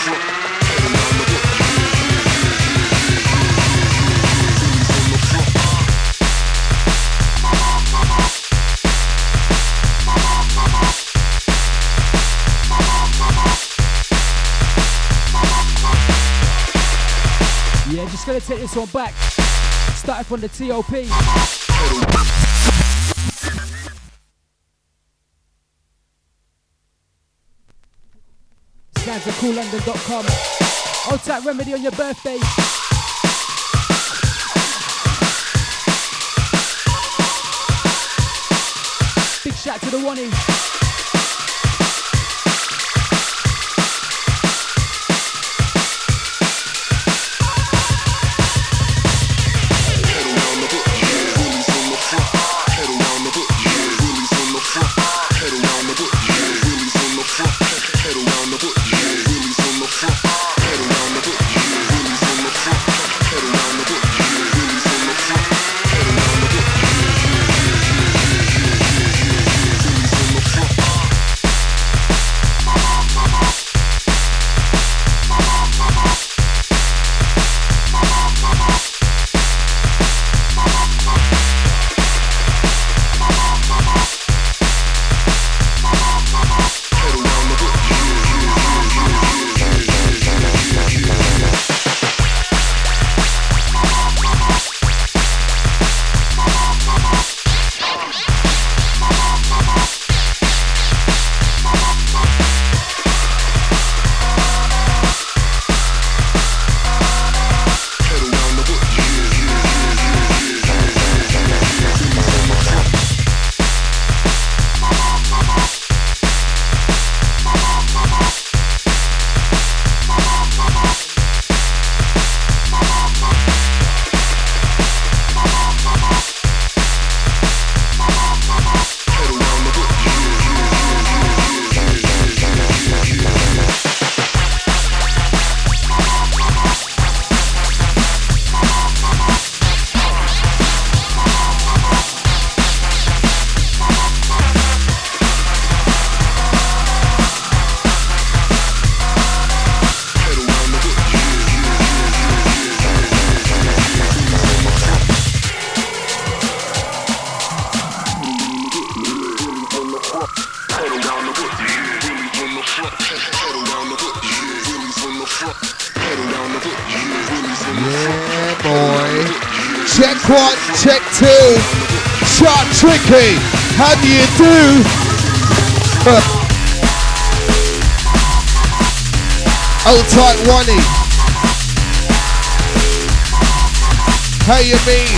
Yeah, just gonna take this one back. Started from the TOP. Sounds at coollondon.com. Old Tap Remedy on your birthday. Big shout to the one-in. Check two, Shot Tricky, how do you do? Old tight one-y, how you mean?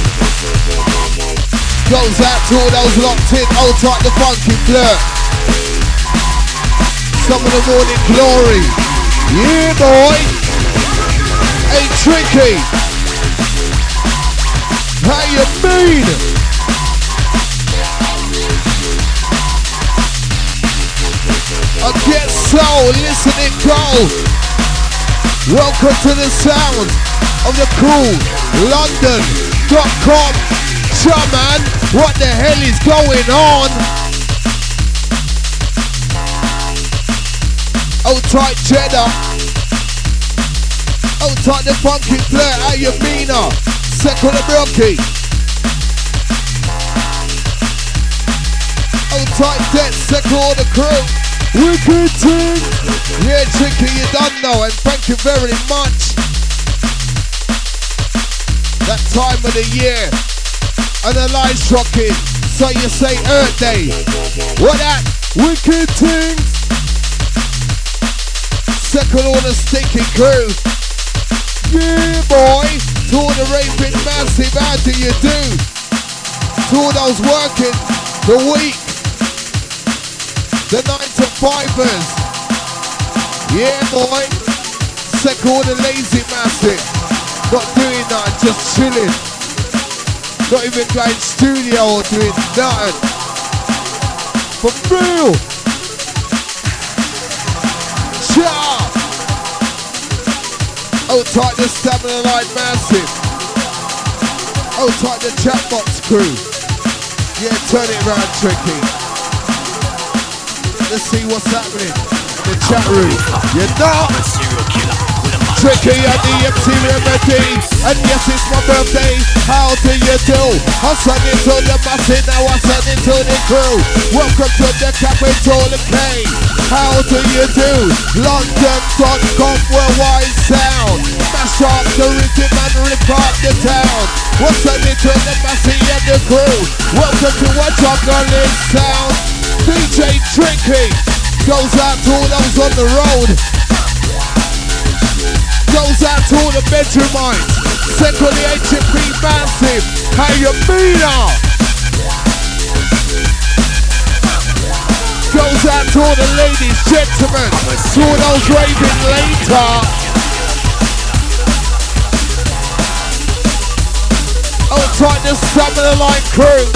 Goes out to all those locked in, old tight the funky flirt. Some of the morning glory, yeah boy, hey Tricky. How you mean? I get so, listen it go. Welcome to the sound of the coollondon.com. Man, what the hell is going on? Old tight cheddar. Old tight the funky flirt, how you mean? Second the Milky. Old tight debt, second the crew. Wicked team. Yeah, Tricky, you done know, and thank you very much. That time of the year, and the lights rocking. So you say Earth Day. What that? Wicked things. Second on the stinky crew. Yeah, boy. To all the raving massive, how do you do? To all those working the week, the 9 to 5ers. Yeah, boy. Second all the lazy massive. Not doing that, just chilling. Not even going studio or doing nothing. For real. Cha. Oh, tight the stamina line massive. Oh, tight the chat box crew. Yeah, turn it round, Tricky. Let's see what's happening in the chat room. You know. Tricky and the MC Remedy. And yes, it's my birthday. How do you do? I'm sending to the massive, now I'm sending to the crew. Welcome to the capital, okay? How do you do? London.com, worldwide sound. Mash up the rhythm and rip up the town. What's sending to the massive and the crew? Welcome to what juggling sound. DJ Tricky goes out to all those on the road. Goes out to all the Benjamites. Secondly, HMP Massive. How you mean now? Goes out to all the ladies, gentlemen. To all those raving later. Oh, tight the Stamina Line crew.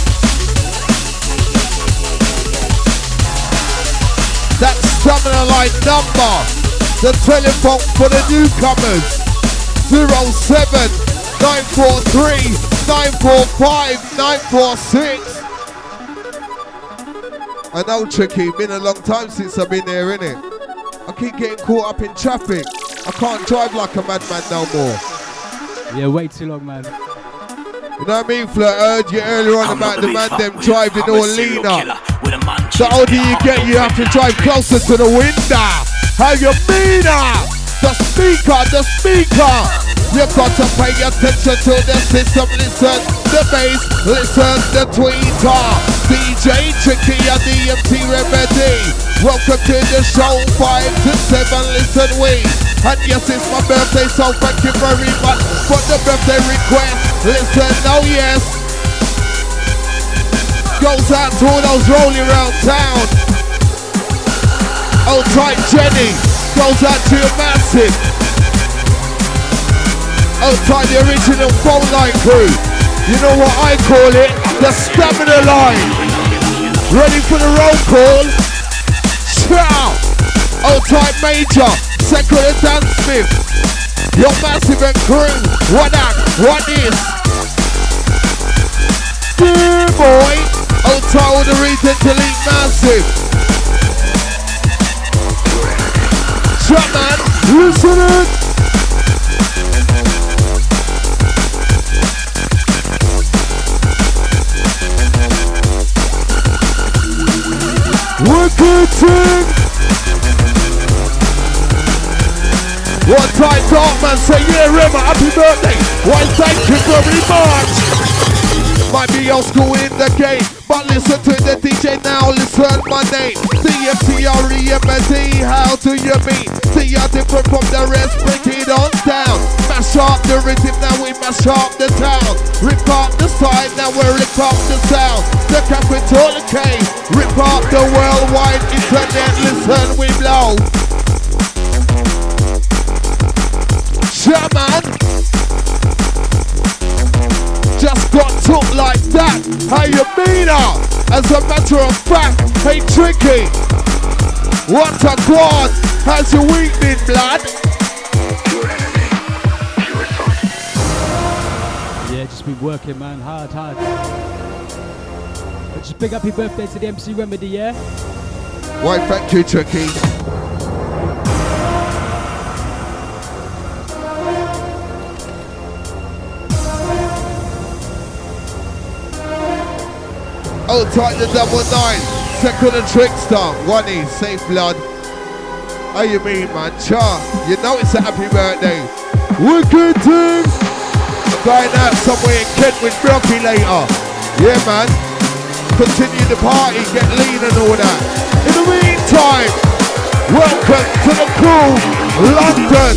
That Stamina Line number. The telephone for the newcomers, 07 943 945 946. I know, Tricky, been a long time since I've been here, innit? I keep getting caught up in traffic. I can't drive like a madman no more. Yeah, way too long, man. You know what I mean, Flirt? I heard you earlier on about the man them driving all leaner. The older you get, you have to drive closer to the window. How you mean the speaker. You've got to pay attention to the system. Listen the bass, listen the tweeter. DJ Tricky and the MC Remedy. Welcome to the show, 5 to 7, listen we. And yes, it's my birthday, so thank you very much for the birthday request. Listen, oh yes. Goes out to all those rolling around town. Oh, tight Jenny, goes out to your Massive. Oh, tight the original phone line crew. You know what I call it? The Stamina Line. Ready for the roll call? Ciao! Oh, tight Major, second and Dan Smith. Your Massive and crew. What that? What is? Yeah, boy. Oh, tight all the reason to leave Massive. Shut man, listen it. Wicked thing. One time Darkman say, yeah Rema, happy birthday. Why thank you very much. Might be old school in the game, but listen to the DJ now, listen my name. CFTREMD, how do you mean? See you're different from the rest, break it on down. Mash up the rhythm, now we mash up the town. Rip up the side, now we rip up the sound. The capital K, rip up the worldwide internet, listen we blow. Shaman, just got took like that. How you mean as a matter of fact, hey Tricky, what a god, how's your week been, blood? Yeah, just been working, man, hard. But just big happy birthday to the MC Remedy, yeah? Why, thank you, Tricky. Oh, tight the 99, second and Trickster, 1E, safe blood. How you mean, man? Cha, you know it's a happy birthday. Wicked thing. Going out somewhere in Kent with Brocky later. Yeah, man. Continue the party, get lean and all that. In the meantime, welcome to the cool London.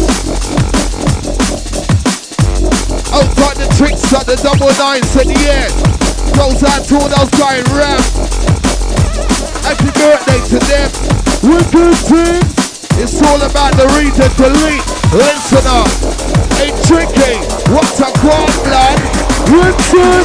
Oh, tight the Trickster, the 99 said yeah. Goes out to all those going round. Happy birthday to them. Wicked things. It's all about the read and delete. Listen up. Hey Tricky, what a quad blood. Listen.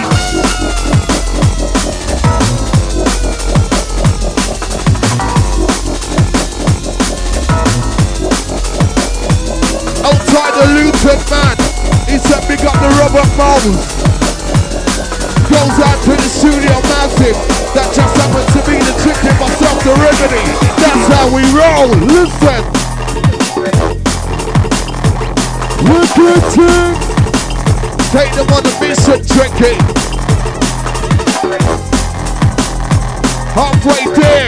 Outside the Luton man. He said big up the Robert Moles. Goes out to the studio Massive. That just happens to be the Tricky myself, the Remedy. That's how we roll. Listen. Wicked team. Take them on a mission, Tricky. Halfway there.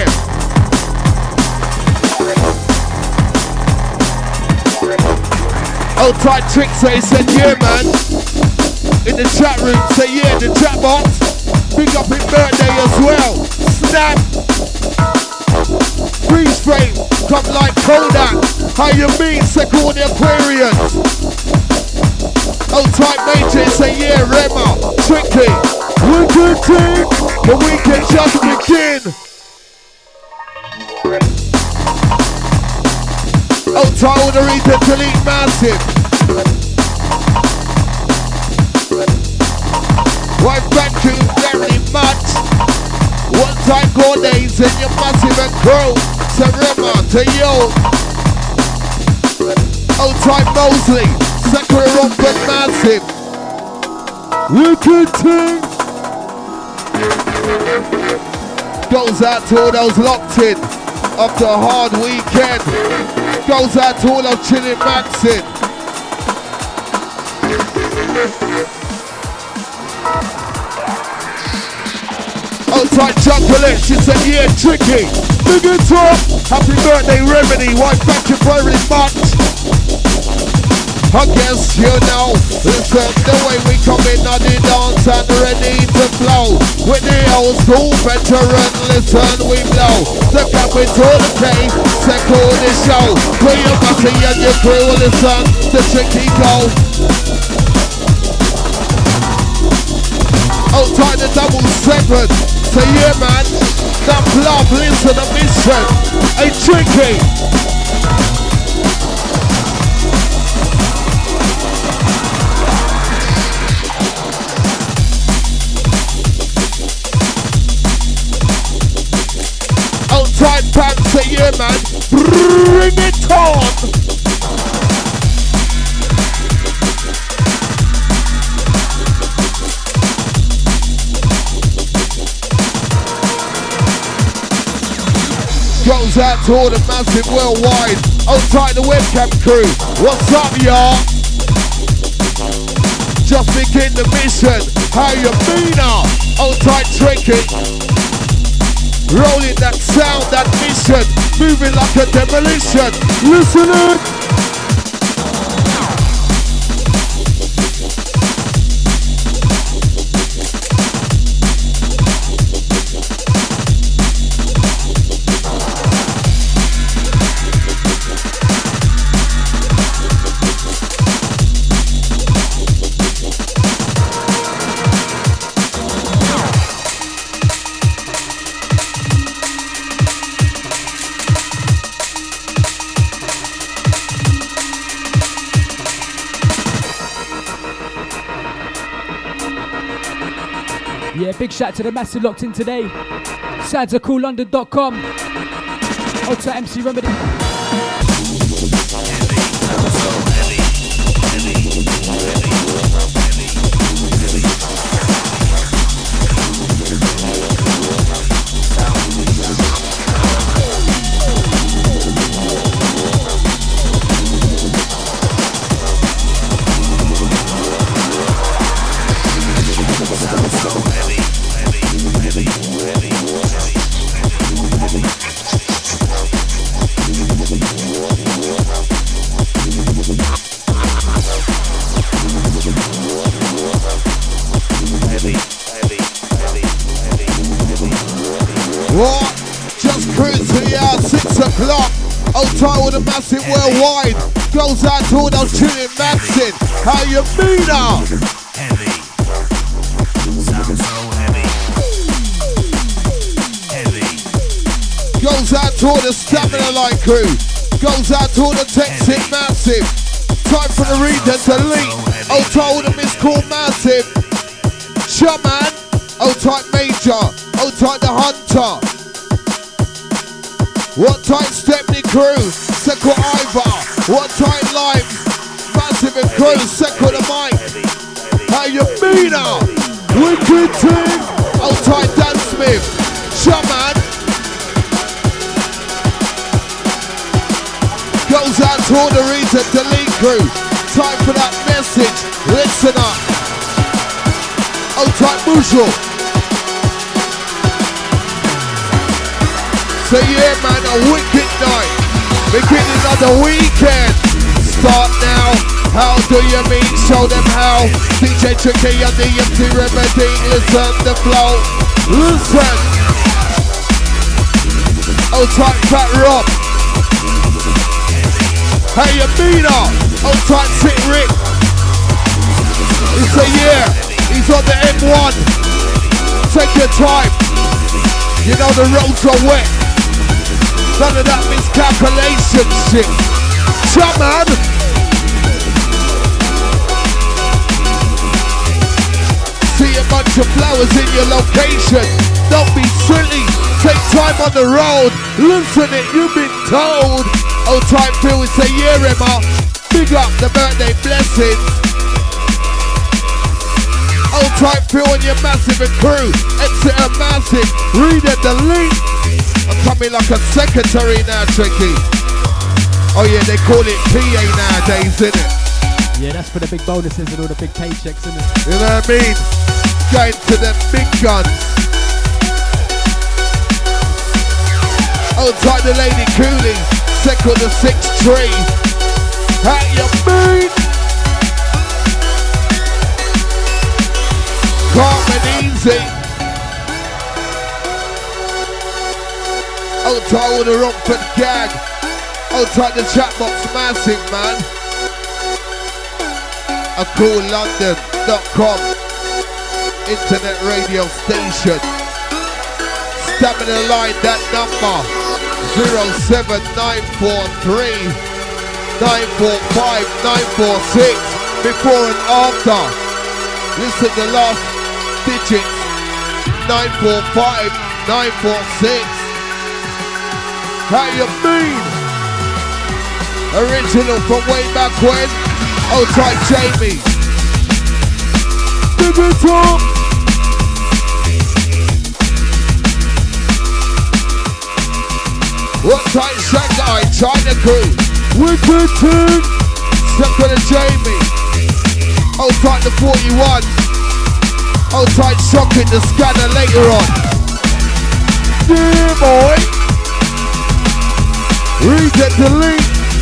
Oh, tight Trick, so he said, yeah, man. In the chat room, say, yeah, in the chat box. Big up his birthday as well. Snap. Freeze frame, come like Kodak. How you mean, second the Aquarians? Oh, tight Major, say, yeah, Rema. Tricky. Wicked team. The weekend just begin. Oh, tight with the reason to lead massive. Why, thank you very much. One time go days and your massive and crew. To Rema, to you. Oh, tight Mosley. Second Romford massive. Wicked team. Goes out to all those locked in after a hard weekend. Goes out to all those chilling maxing. Outside chocolate, she said, yeah, Tricky. Big and top. Happy birthday, Remedy. Why, thank you very much. I guess you know, listen, the way we come in on the dance and ready to flow. With the old school veteran, listen, we blow. The capital the K, second the show. Where you Matty and your crew, listen, the Tricky go. Outside the 7. So yeah, man, that love, listen, the mission. Hey, Tricky. Outside pants, say yeah, man, bring it on. Goes out to all the massive worldwide. Outside the webcam crew. What's up, y'all? Just begin the mission. How you been now? Outside Tricky. Rolling that sound, that mission. Moving like a demolition. Listening. Yeah, big shout to the massive locked in today. SoundsACoolLondon.com. Ultra MC Remedy. What? Just cruise to the hour, 6 o'clock. Old time with a massive worldwide. Goes out to all those tuning maxing. How you mean now? Heavy. Sounds so heavy. Heavy. Goes out to all the Stamina Line crew. Goes out to all the Texit massive. Time for the reader to leak. Old time with a missed call massive. Shaman. Old type Major. Old type the Hunter. What type Stepney crew? Second Ivar. What type Lime? Massive and crew. Second the mic. How you mean now? Wicked team. Old type Dan Smith. Shaman. Goes out to all the reason to lead crew. time for that message. Listen up. Hold tight, Bushel. So yeah, man, a wicked night. Beginning of the weekend. Start now. How do you mean? Show them how. DJ Tricky and the MC Remedy. Listen the flow. Listen. Hold tight, Fat Rob. Hey, you mean up? Hold tight, Sit Rick. It's a year. He's on the M1. Take your time. You know the roads are wet. None of that miscalculation shit. Shut, man. See a bunch of flowers in your location. Don't be silly. Take time on the road. Listen it, you've been told. Old time Phil, it's a year, Emma. Big up the birthday blessings. Old time Phil and your massive and crew. Exeter massive. Read it, the link. I'm coming like a secretary now, Tricky. Oh yeah, they call it PA nowadays, innit? Yeah, that's for the big bonuses and all the big paychecks, innit? You know what I mean? Going to the big guns. Oh, tight the lady coolie. Second the 6th tree. How you mean? Calm and easy. Hold tight with the Romford gag. Hold tight the chat box massive, man. A cool London.com internet radio station. Stamina line, that number 07943 945 946. Before and after. Listen the last digits 945 946. How you mean? Original from way back when. Old tight Jamie. Big it up. What tight Shanghai, China crew. Wicked team. Second to Jamie. Old tight the 41. Old tight shocking the scanner later on. Yeah, boy. Read it, delete.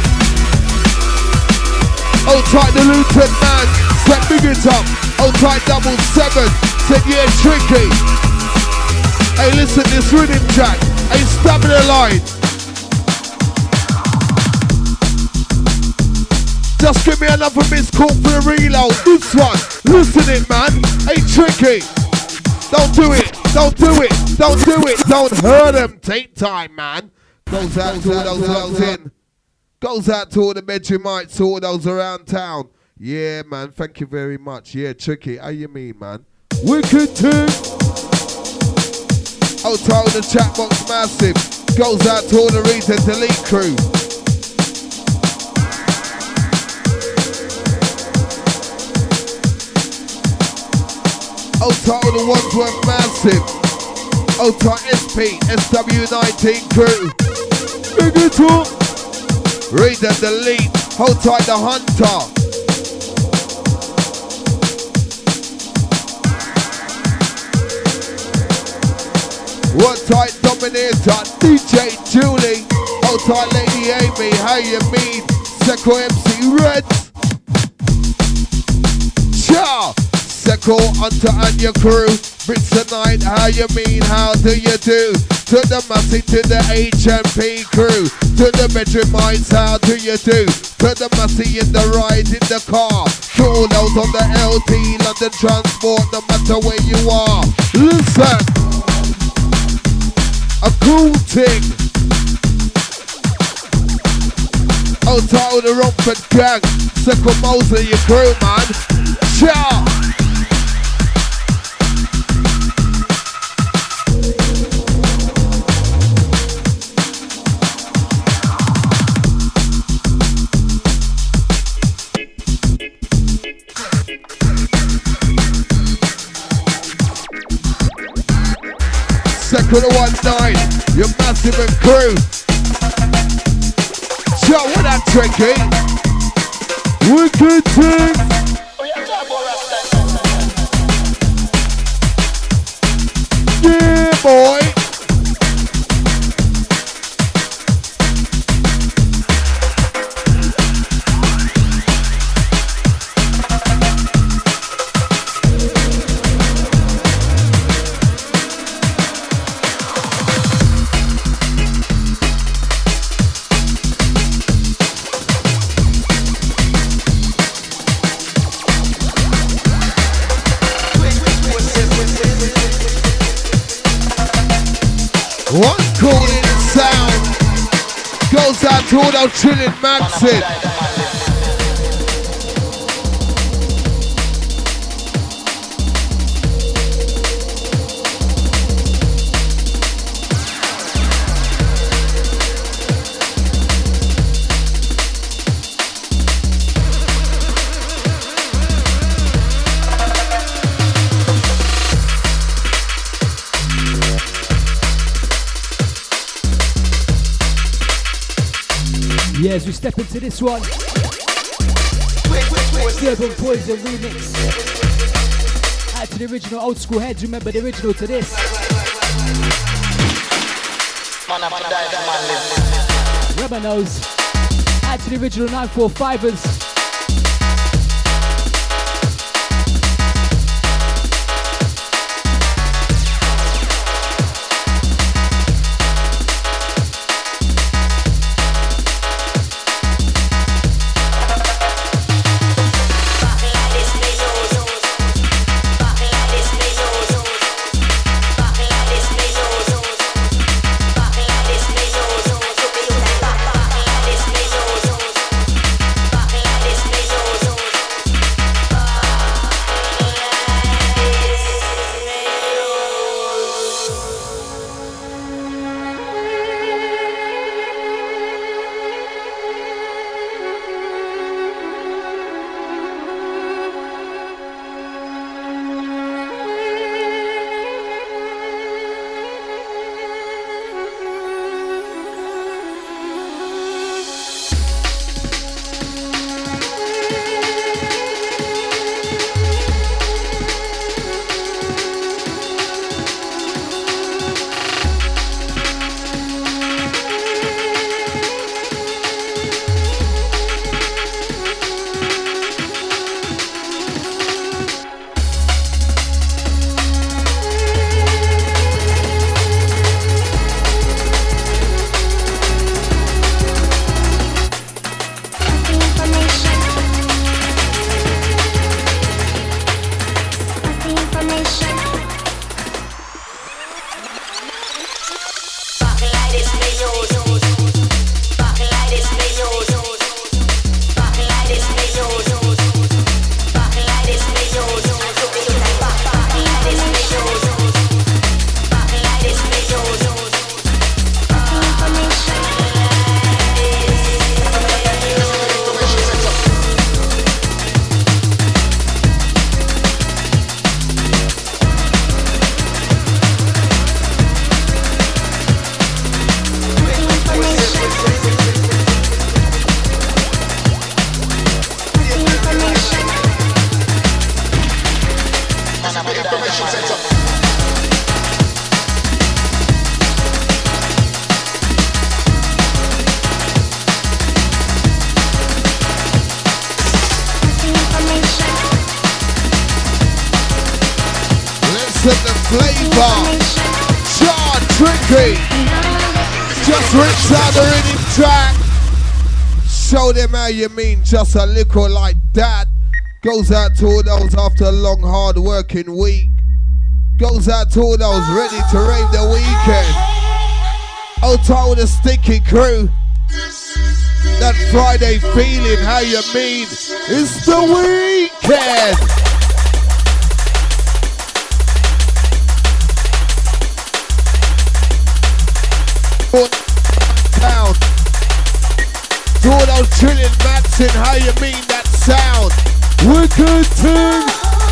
Hold tight the Luton man. Said big it up. Hold tight 77. Said yeah, Tricky. Hey, listen this rhythm track. Hey, Stamina line. Just give me another missed call for the reload. This one. Listen it, man. Hey, Tricky. Don't do it. Don't do it. Don't do it. Don't hurt them. Take time, man. Goes out to all those in. Goes out to all the Benjamites, all those around town. Yeah, man. Thank you very much. Yeah, Tricky. How you mean, man? Wicked team. Oh, title the chat box massive. Goes out to all the Read and Delete crew. Oh, title the Wandsworth massive. Oh, title SP, SW19 crew. Big it up. Read and Delete. Hold tight the Hunter. What tight Dominator, DJ Julie. Hold tight Lady Amy, how you mean? Seco MC Reds. Ciao. Seco, Hunter and your crew. Brits tonight, how you mean? How do you do? To the Massey, to the HMP crew. To the Benjamites, how do you do? To the Massey in the ride, in the car. To all those on the LT, London Transport, no matter where you are. Listen. A cool thing. Oh, title the Romford gang. Seco Mosley, your crew, man. Ciao. Second to 19, you're massive and crew. So what that Tricky? Wicked thing. Yeah, boy. What's calling the sound goes out to all those chilling Maxin. Yeah, as we step into this one, Urban Poison remix. Add to the original old school heads, remember the original to this. Rubber Nose. Add to the original 945ers. Show them how you mean, just a little like that. Goes out to all those after a long hard working week. Goes out to all those ready to rave the weekend. Out to all the sticky crew. That Friday feeling, how you mean, it's the weekend. Town. To all those chillin' Maxin, how you mean that sound? Wicked thing.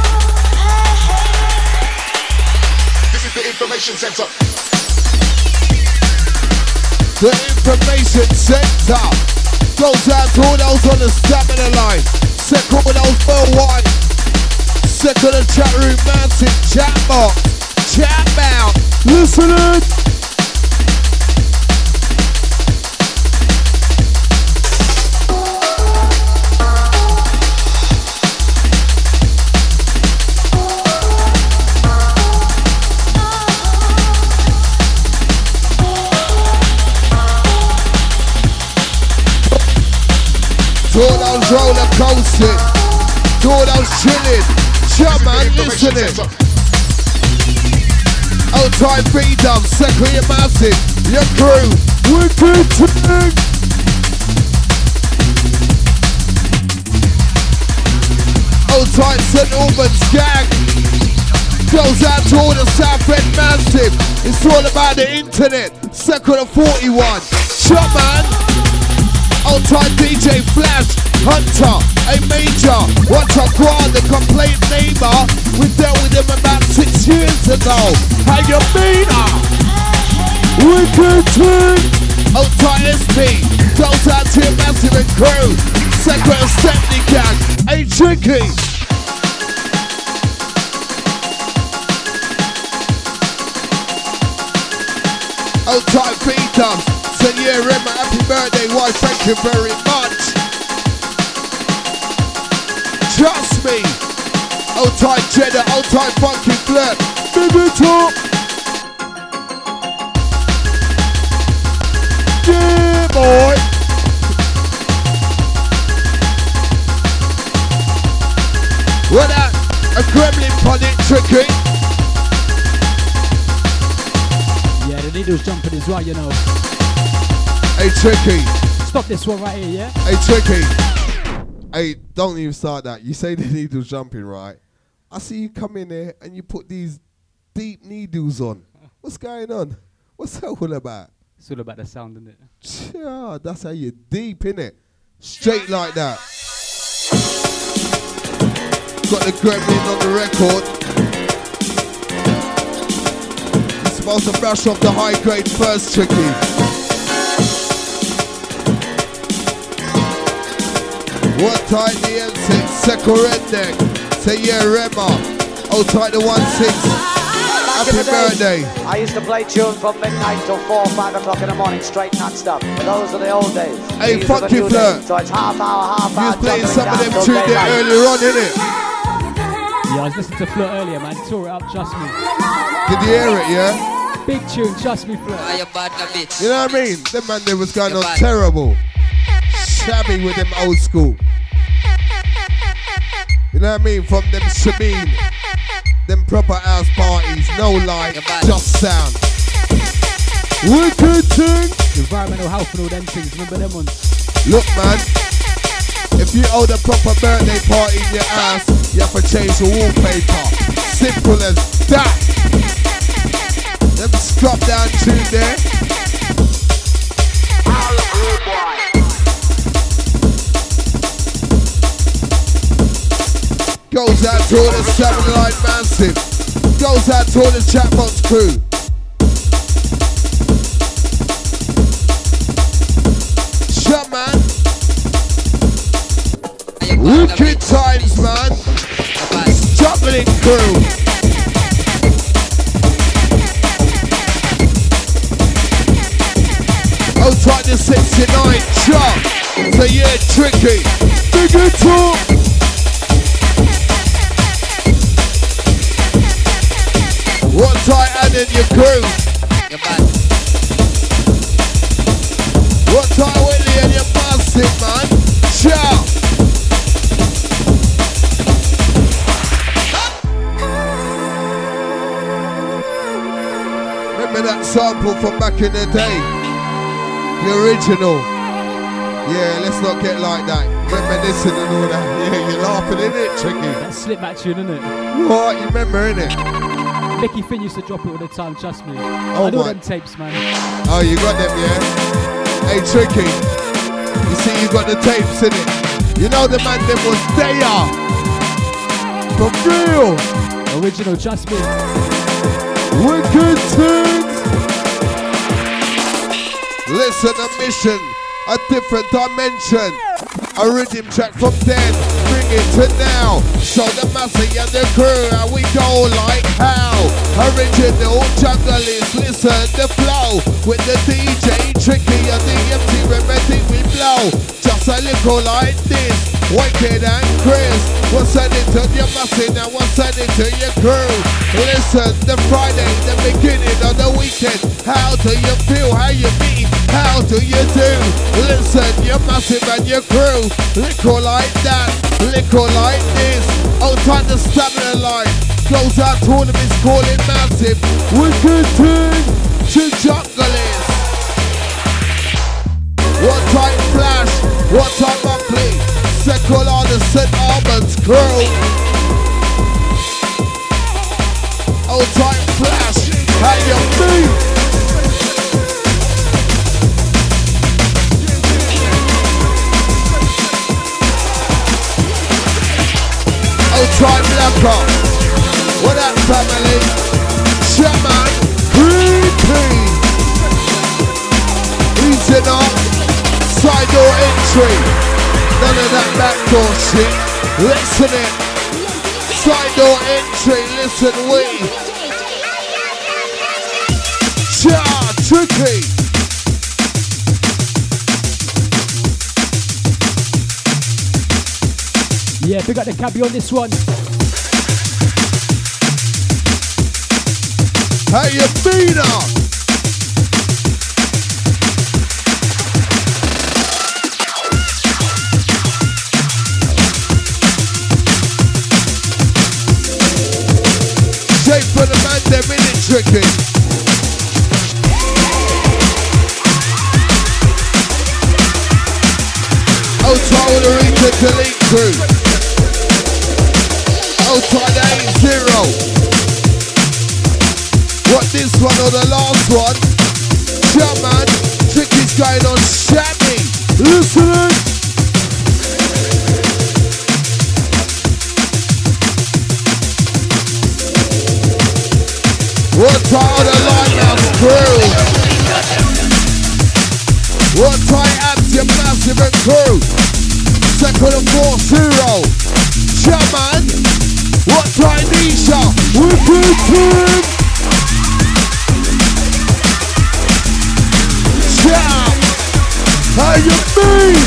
This is the information center. The information center goes out to all those on the stamina line. Second with those for one. Second the chat room, massive chat box. Chat out. Listening. To all those roller coasting, to all those chilling, shut man, listening. Old time B-dub, second your massive, your crew, wicked thing. Old time St. Albans gang, goes out to all the South End massive. It's all about the internet, second of 41, shut man. Old time DJ Flash, Hunter, a major, watch a crowd, the complaint neighbor. We dealt with him about 6 years ago. How you mean? Wicked thing. Old time SP, goes out to your massive and crew. Second assembly gang, a tricky. Old time B-dubs. Yeah, Rema, happy birthday, why thank you very much. Trust me. Old time Cheddar, old time Funky Flirt. Big it up. Yeah, boy. What that? A gremlin pun it, tricky. Yeah, the needle's jumping as well, you know. Hey, tricky. Stop this one right here, yeah? Hey, tricky. Hey, don't even start that. You say the needle's jumping, right? I see you come in there and you put these deep needles on. What's going on? What's that all about? It's all about the sound, isn't it? Yeah, that's how you're deep, innit? Straight like that. Got the gremlin on the record. You're supposed to brush off the high grade first, tricky. What tight the M6, second redneck. Say yeah, Rema. Oh, tight the 1-6. Happy birthday. I used to play tunes from midnight till 4 or 5 o'clock in the morning, straight non-stop. But those are the old days. Hey, Funky Flirt. So it's half hour. You was playing some of them tunes there earlier on, innit? Yeah, I was listening to Flirt earlier, man. Tore it up, trust me. Did you hear it, yeah? Big tune, trust me, Flirt. You know what I mean? Them man there was going on terrible. Shabby with them old school. You know what I mean? From them Sabine, them proper house parties, no light, just sound. Wicked thing. Environmental health and all them things, remember them ones? Look, man, if you hold a proper birthday party in your house, you have to change the wallpaper. Simple as that. Them scrub down tune there. Goes out to all the 7 Line massive. Goes out to all the Chatbox crew. Shut, man. Wicked times, man. Juggling crew. Oh, tight the 69. Chop. So yeah, tricky. Bigger talk. What tight and in your crew? What tight Whitley and your massive, man? Shout! Remember that sample from back in the day? The original. Yeah, let's not get like that. Reminiscing and all that. Yeah, you're laughing, innit, Tricky? That slip back tune, innit? What? You remember, innit? Mickey Finn used to drop it all the time, trust me. Oh, I know them tapes, man. Oh, you got them, yeah? Hey, Tricky. You see, you got the tapes, innit? You know the man them was there. For real. Original, trust me. Wicked things. Listen, a mission, a different dimension. A rhythm track from then. bring it to now. Show the massy and the crew how we go like how. Original junglers, listen the flow. With the DJ Tricky and the empty remedy we blow. Just a little like this, Wicked and Chris. We'll send it to your massy and we'll send it to your crew. Listen, the Friday, the beginning of the weekend. How do you feel? How you mean? How do you do? Listen, your massive and your crew. Liquor like that, liquor like this. Oh, time to stamina line. Goes out tournaments calling massive. Wicked thing to junglers. What time Flash? What time Buckley? Second on the St. Albans crew. Oh, time Flash. How you mean? Time Leper, what up family? Shaman, repeat. Easy up, side door entry. None of that backdoor shit. Listen it. Side door entry, listen we. Cha, Tricky. Yeah, big up the cabbie on this one. How you been up? Shape for the man, they're minute tricky. Oh, told the reach and delete crew. Outside 8-0. What, this one or the last one? Shaman, Tricky's going on shabby. Listening. What are the lighthouse crew? What tight abs your massive and crew? Second and 4-0. Shaman. What time Nisha? Wicked team! Shout! How you mean?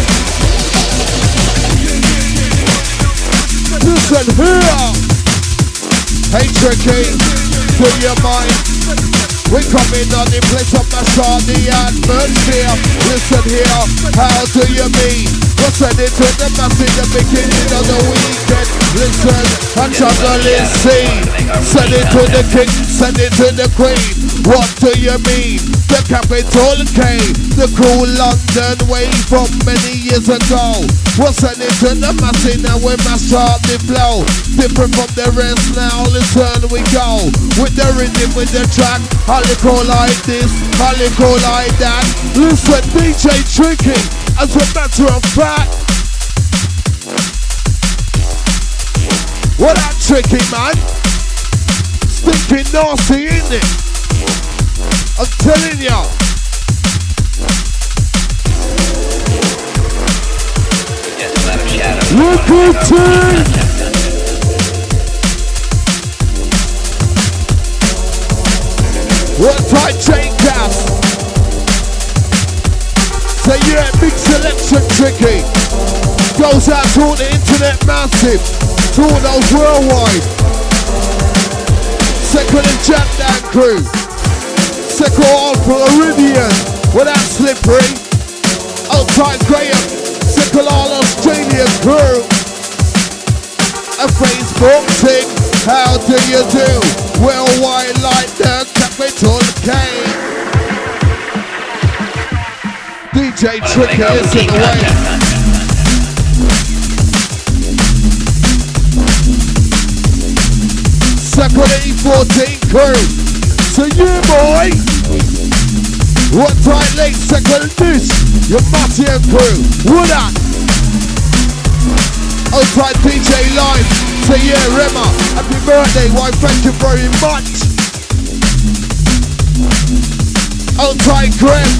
Listen here! Hey Tricky, to your mind. We coming on the place of my shot, the atmosphere. Listen here, how do you mean? We'll send it to the mass in the beginning of the weekend. Listen, and jungle see. Send it to the king, send it to the queen. What do you mean? The capital K, the cool London way from many years ago. We'll send it to the mass and we must start the flow. Different from the rest now, listen we go. With the rhythm, with the track, I'll go like this, I'll go like that. Listen, DJ Tricky, as a matter of fact. What that Tricky, man? Stinking nasty, isn't it? I'm telling ya. Just let him shadow. Look at it. What tight chain gas? So yeah, big selection Tricky. Goes out to all the internet massive, to all those worldwide. Second and Jam Dan crew. Second all for Iridian. What that Slippery? Outside Graham. Second all Australian crew. A Facebook thing. How do you do? Worldwide like the capital K. DJ Tricky is in the way. Second E14 crew. So yeah boy. What time late second dish? Your Martian crew. What that? Outside DJ Live. So yeah Rema. Happy birthday. Why thank you very much. Outside Greg.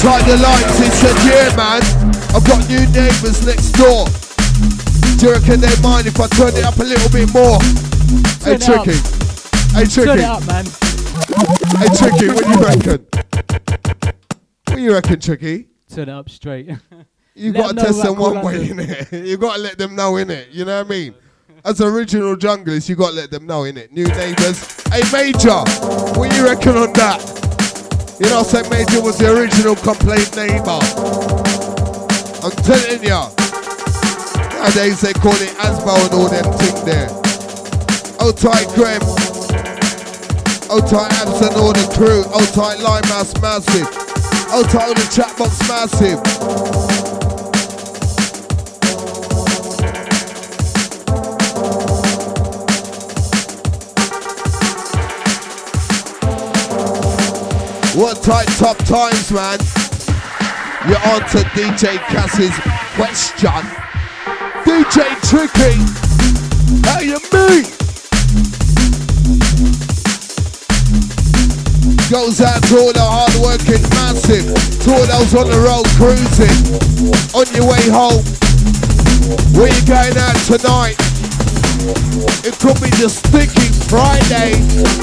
Outside the lights, he said, yeah man, I've got new neighbours next door. Do you reckon they mind if I turn it up a little bit more? Hey Tricky. Hey Tricky. Turn it up, man. Hey Tricky, what do you reckon? What do you reckon, Tricky? Turn it up straight. You got to test them one way, innit? You got to let them know, innit? You know what I mean? As original junglers, you got to let them know, innit? New neighbours. Hey Major, what do you reckon on that? You know, St. Major was the original complaint neighbour. I'm telling ya. Nowadays they call it Asbo and all them things there. Outside Graham. Outside Abs and all the crew. Outside Limehouse massive. Outside all the chat box massive. What tight top times, man? You answered DJ Cass's question. DJ Tricky, how you mean? Goes out to all the hard-working massive, to all those on the road cruising, on your way home. Where you going out tonight? It could be the Sticky Friday.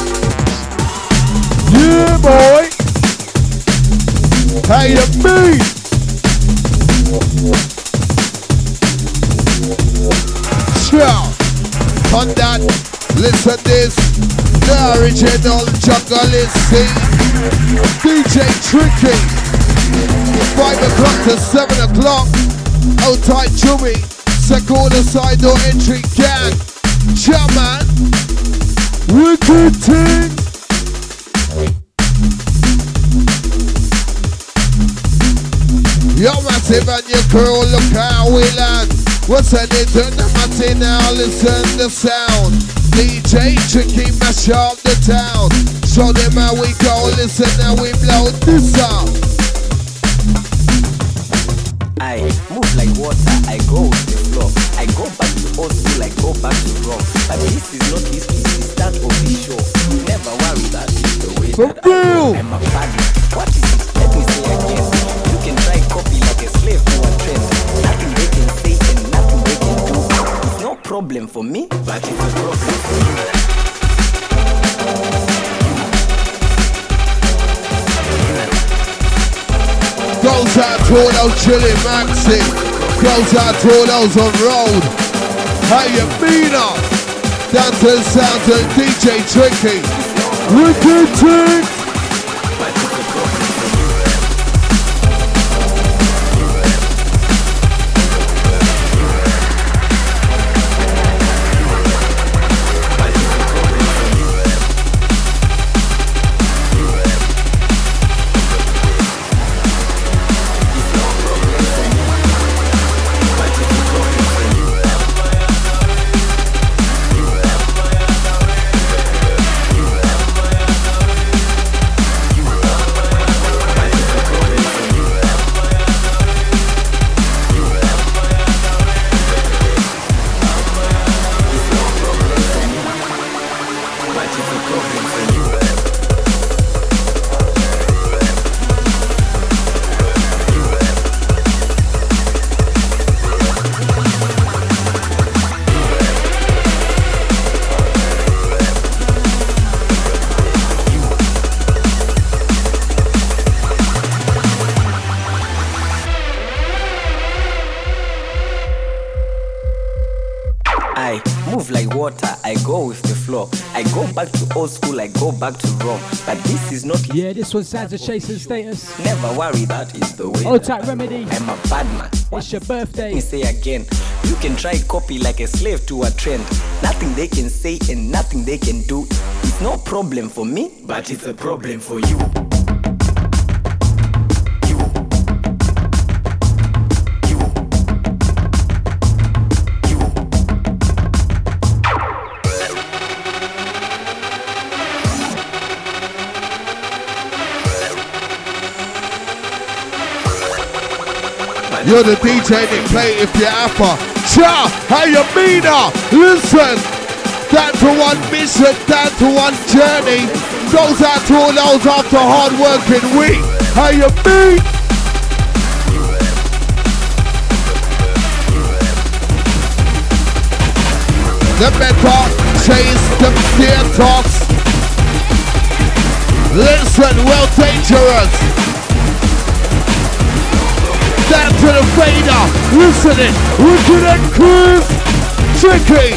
Yeah, boy. How you mean? Sure. On that, listen this. The original junglist scene. DJ Tricky. 5 o'clock to 7 o'clock. Outside Jimmy. Second the side door entry gang. Sure, man. Wicked thing. Yo, massive and your crew, look how we land. What's an it to the matty now? Listen the sound. DJ Tricky mash up the town. Show them how we go, listen how we blow this up. I move like water, I go with the flow. I go back to old school, I go back to wrong. But this is not history, this is that of the show. Never worry, that is the way For that real. I'm a party. What is it? Let me say again. You can try copy like a slave to a trend. Nothing they can say and nothing they can do. It's no problem for me, but it's a problem for you. Goes out to all those chilling maxing. Goes out to all those on road. How you mean up? Down to the sound of DJ Tricky. Wicked thing. Back to old school, I go back to wrong. But this is not. Yeah, this one sounds a chasing status. Never worry, that is the way. Old type remedy. I'm a bad man. It's your birthday. Let me say again. You can try copy like a slave to a trend. Nothing they can say and nothing they can do. It's no problem for me, but it's a problem for you. You're the DJ that play if you're alpha. Cha, how you mean now? Listen, down to one mission, down to one journey. Goes out to all those after hard working week. How you mean? the better chase them steer talks. Listen, well dangerous. Down to the fader, listening, wicked and cruise, tricky.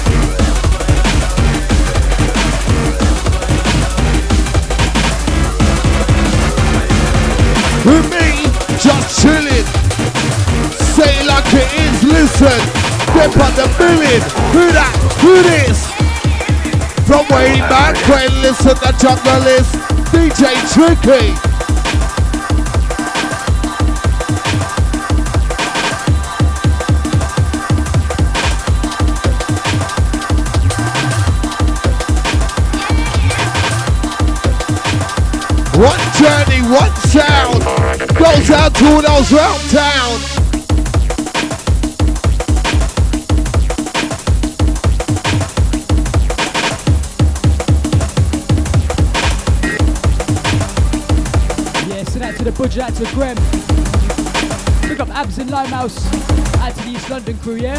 With me, just chilling. Say like it is, listen. Step on the billing. Who that? Who this? From way back when, listen, the jungle is DJ Tricky. One journey, one sound, goes out to those round town. Yeah, send out to the Budget, out to Graham. Pick up Abs and Limehouse, out to the East London crew, yeah?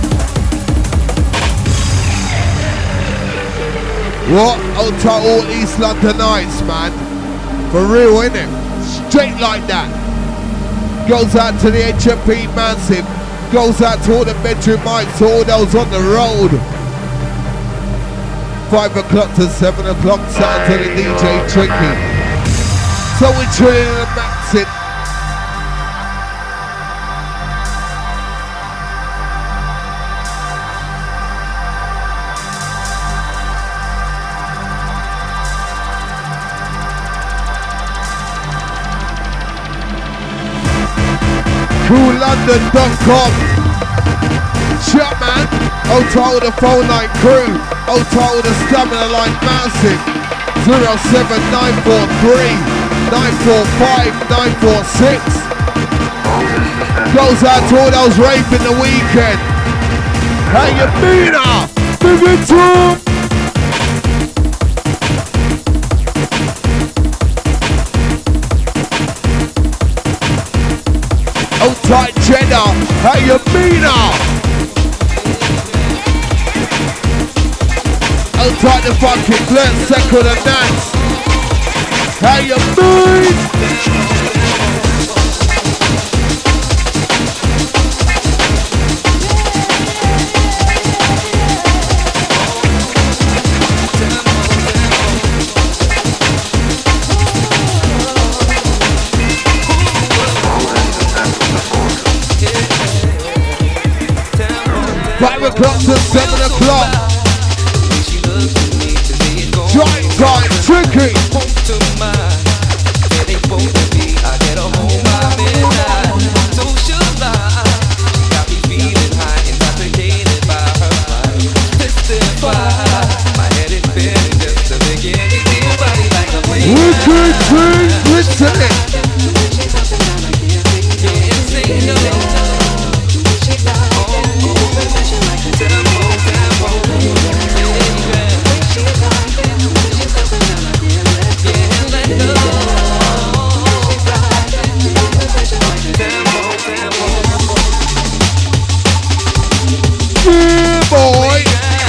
What? Out to all East Londonites, man. For real, innit? Straight like that. Goes out to the HMP Massive. Goes out to all the bedroom mics, all those on the road. 5 o'clock to 7 o'clock, sound to the DJ Tricky. So we're chilling in the maxing. CrewLondon.com. Shut man. Out to all the phone line crew. Out to all the stamina line massive. 07943 945 946. Goes out to all those raping the weekend. How you been up? Big it to 'em. Tight cheddar, how you been up? Outside the fucking let's second and dance. How you been? Five o'clock to 7 o'clock. Drive time, tricky. Wicked twins, listening. Boy.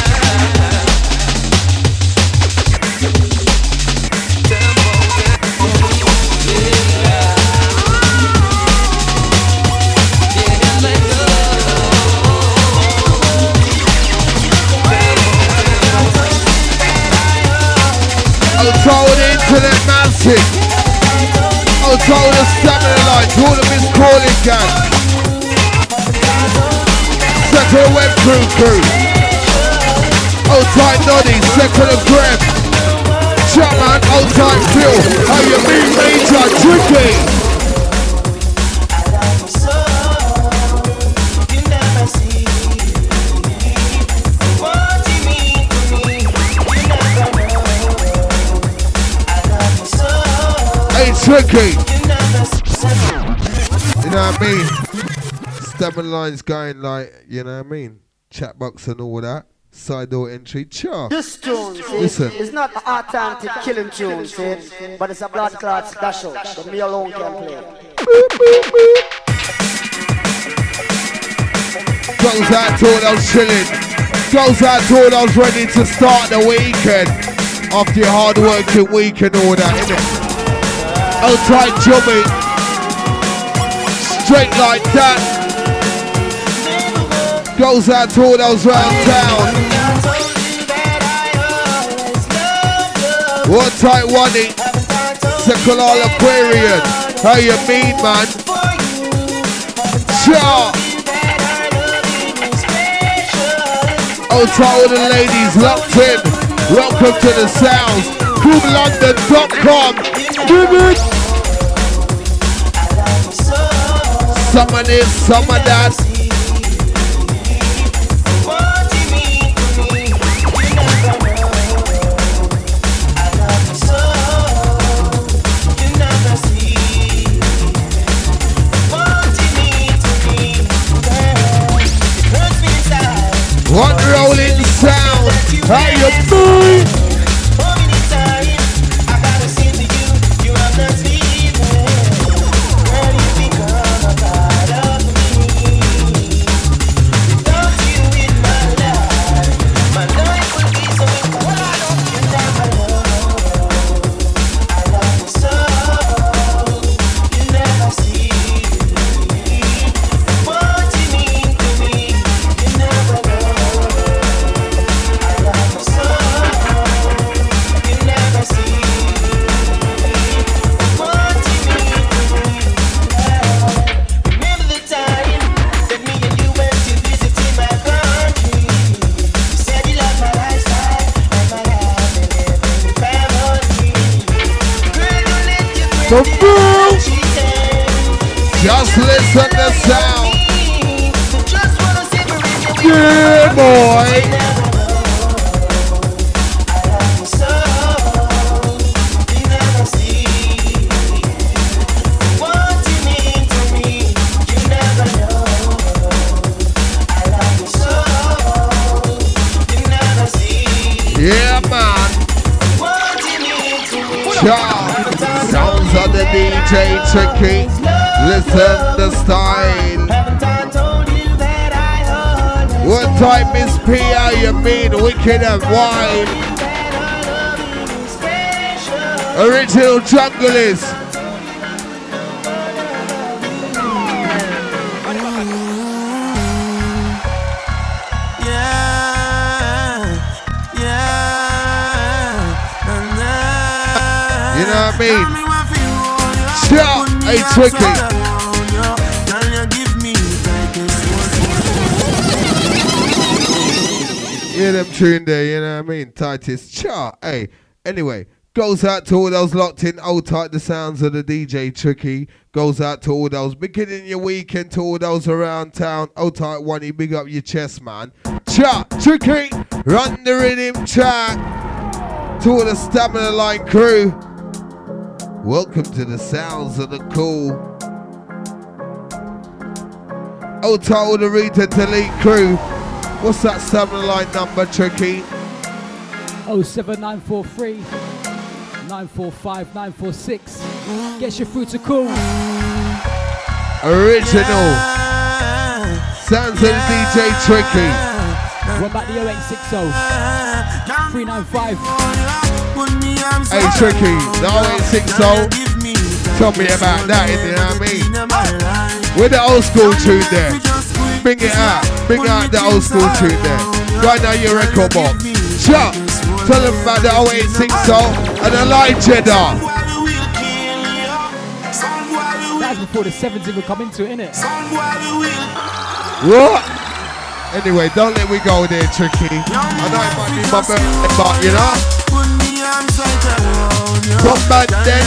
Told internet massive. Oh, told the stamina line, all the Miss Calling gang. Second web crew. Oh, tight Noddy, second of Graham. Shut man, old time Phil. How you mean, Major Tricky? Hey, Tricky. You know what I mean? Stamina lines going like, you know what I mean? Chat box and all that. Side door entry, sure. This tune, see, listen. It's not an alternative killing tune, see, but it's a blood clot splash out that me alone can play. Goes out to all those chilling. Goes out to all those ready to start the weekend. After your hard working week and all that, innit? Old tight jummy. Straight like that. Goes out to all those round town. One tight one-y. Secular Aquarian. How you mean, man? Sure. Oh, to all the ladies locked in. Welcome to the sounds. CoolLondon.com. Give it. Some of this, some of that. One rolling sound. How you doing? Just listen to sound. Yeah, boy. Yeah, man. Sounds of the DJ Tricky. Listen the style. What time Miss P? How you mean? Wicked and wild. Original junglist. You know what I mean? Sure, hey Tricky. Hear them tune there, you know what I mean? Tightest chart, hey. Anyway, goes out to all those locked in. Old tight the sounds of the DJ Tricky. Goes out to all those beginning your weekend, to all those around town. Old tight one-y, big up your chest, man. Chart, Tricky, run the rhythm track. To all the Stamina Line crew. Welcome to the sounds of the cool. Old tight all the Rita Delete crew. What's that Stamina Line number, Tricky? 07943 945 946. Gets you through to cool. Original. Sounds of the DJ Tricky. What about the 0860 395? Hey Tricky, the 0860. Tell me about that, you know what I mean? With the old school tune there. Bring it out. Bring out the old school tune there. Right now your record box. Shut. Tell them about the 0860 and the light cheddar. That's before the 70s will come into it, innit? What? Anyway, don't let me go there, Tricky. I know it might be my birthday, but you know. Come back then.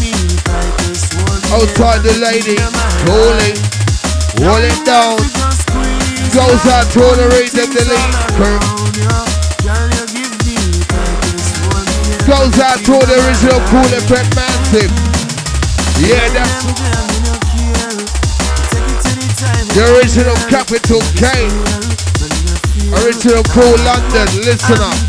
Outside the lady, calling, rolling down. Goes out to all the read them delete. Goes out to all the original Cool Effect Massive. Yeah, that's the original Capital K. Original Cool London, listen up.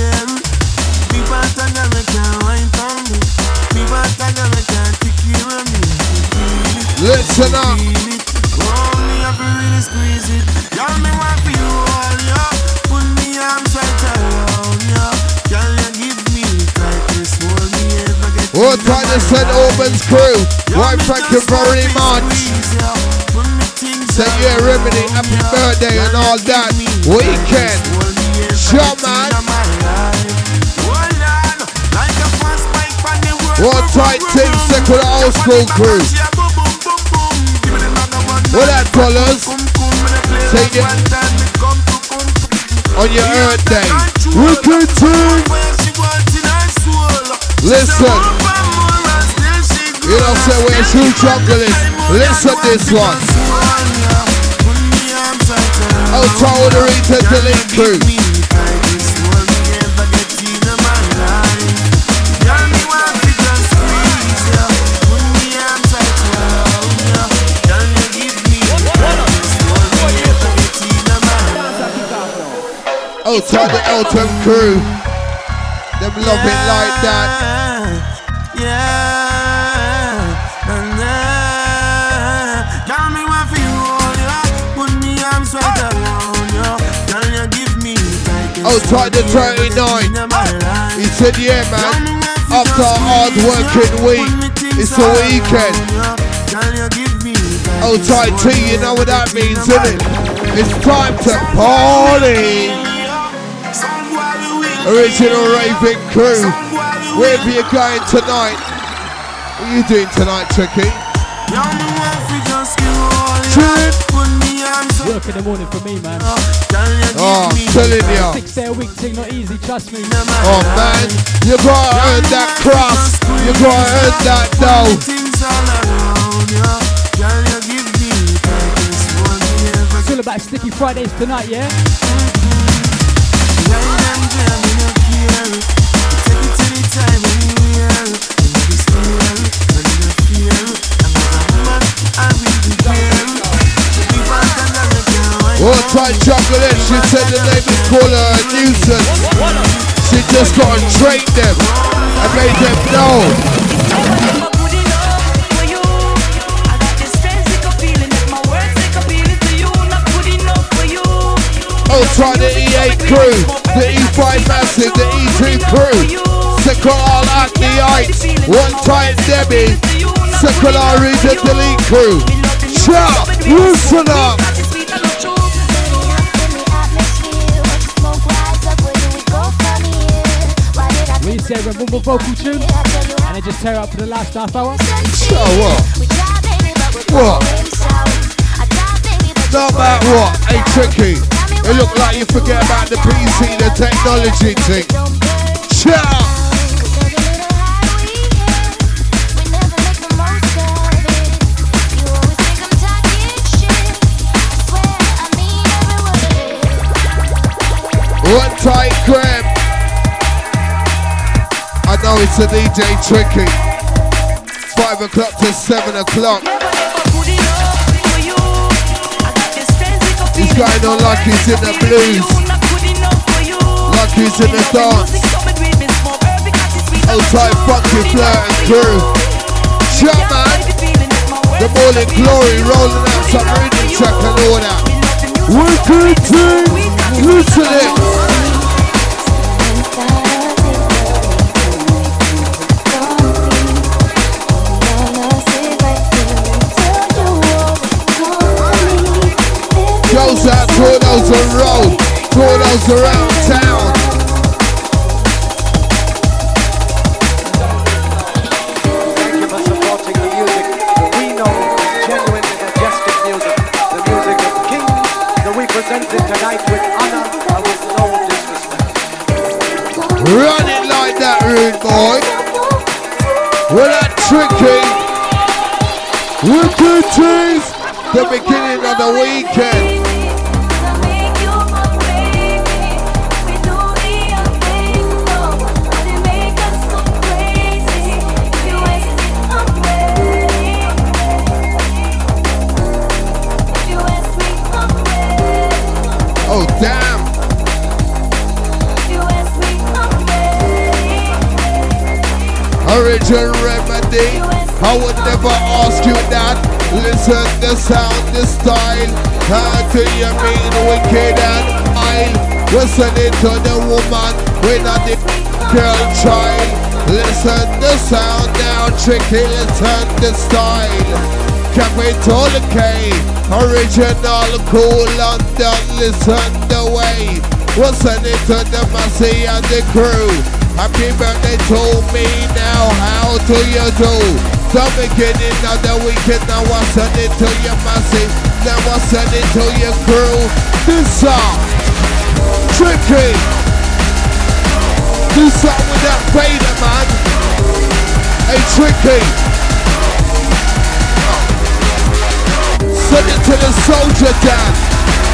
Listen up. Put me What time to St. Albans crew? Why, thank you very much. Say yeah, Remedy, happy birthday and all that. Weekend. Sure, man. One tight team, second old school crew. What that, fellas? Say yeah. On your Earth Day. Wicked team. Listen. You know, say we're true junglers. Listen this one. Oh, told the Rita Delete crew. Oh, tell the Elton crew. Them love it like that. Oh, try the 39. He said, yeah, man. After a hard working week, it's the weekend. Oh, tight T, you know what that means, isn't it? It's time to party. Original raving crew. Wherever you're going tonight. What are you doing tonight, Tricky? Work in the morning for me, man. Oh, I'm telling you. 6 day a week thing, not easy, trust me. Oh, man. You gotta earn that crust. You gotta earn that dough. It's all about Sticky Fridays tonight, yeah? What time chocolate? She said the name is call her a nuisance. She just got to train them and make them know. Oh, try the E8 crew, the E5 Massive, the E2 crew. Secular at the Heights, one time Debbie. Secular Rita Delete crew. Shout, loosen up. We say a rumble vocal tune and then just tear up for the last half hour. So what? What? No matter what, hey Tricky, it look like you forget about the PC, the technology thing. Ciao! One tight grab. I know it's a DJ Tricky. 5 o'clock to 7 o'clock. He's going on like he's in the blues. Like he's in the dance. Old tight funky flirt and crew. Shut man. The morning glory rolling out some rhythm track and all that. Wicked team. Listen it. Goes out to all those on road, to all those around town. Thank you for supporting the music that we know is genuine and majestic music. The music of kings that we presented tonight with honor and with no disrespect. Run it like that, rude boy. We're that Tricky. Wicked teeth. The beginning of the weekend. Oh damn! Original Remedy, I would never ask you that. Listen, the sound, the style. How do you mean wicked and wild? Listening to the woman, we're not the girl child. Listen the sound now, tricky, listen the style. Capital K, original, cool London, listen the way. We'll send it to the Massey and the crew. Happy birthday to me now, how do you do? The beginning of the weekend, now I send it to your Massey, now I send it to your crew. This song, tricky. This song with that fader, man. Hey, tricky. Send it to the soldier, Dan.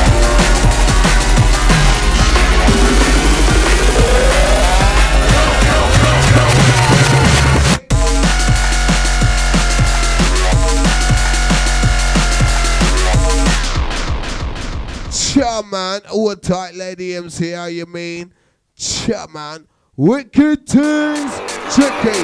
Cha man, all tight lady MC, how you mean? Cha man, wicked things, tricky.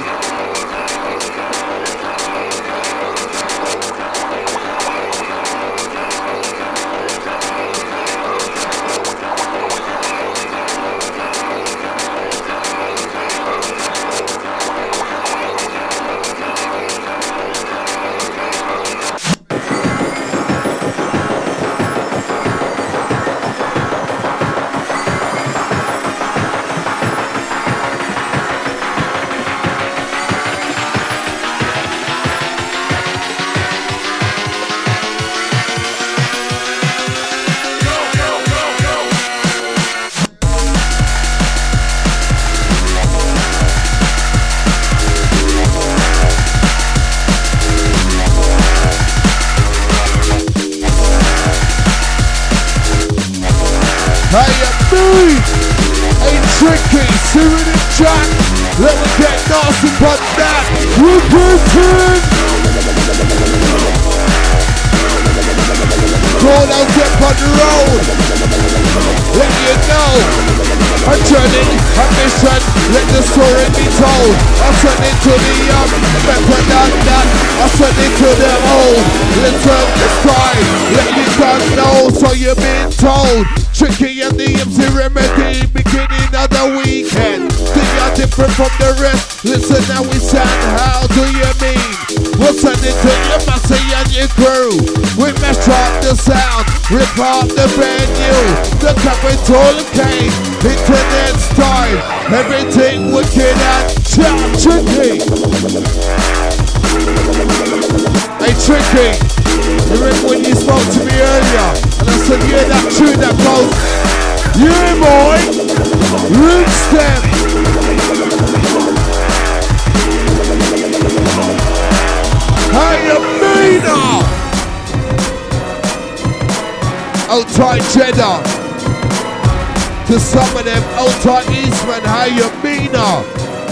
Tricky, Cyril and Jack, let me get nasty but that. We're good. Call out, get on the road. Let you know, I'm turning, I'm mission, let the story be told. I send it to the young, better than that. I send it to the old. Let's turn the sky, let me know, so you've been told. Tricky and the MC Remedy, beginning of the weekend. Think you're different from the rest. Listen now we sound, how do you mean? We'll send it to your Massey and your crew. We mess up the sound, rip up the venue. The Capital K, internet style. Everything wicked and tricky. Hey Tricky, you remember when you spoke to me earlier and I said, yeah, that tune that goes, yeah boy, rinse them. How you mean now? Old tight Cheddar. To some of them, old tight Eastman, how you mean now?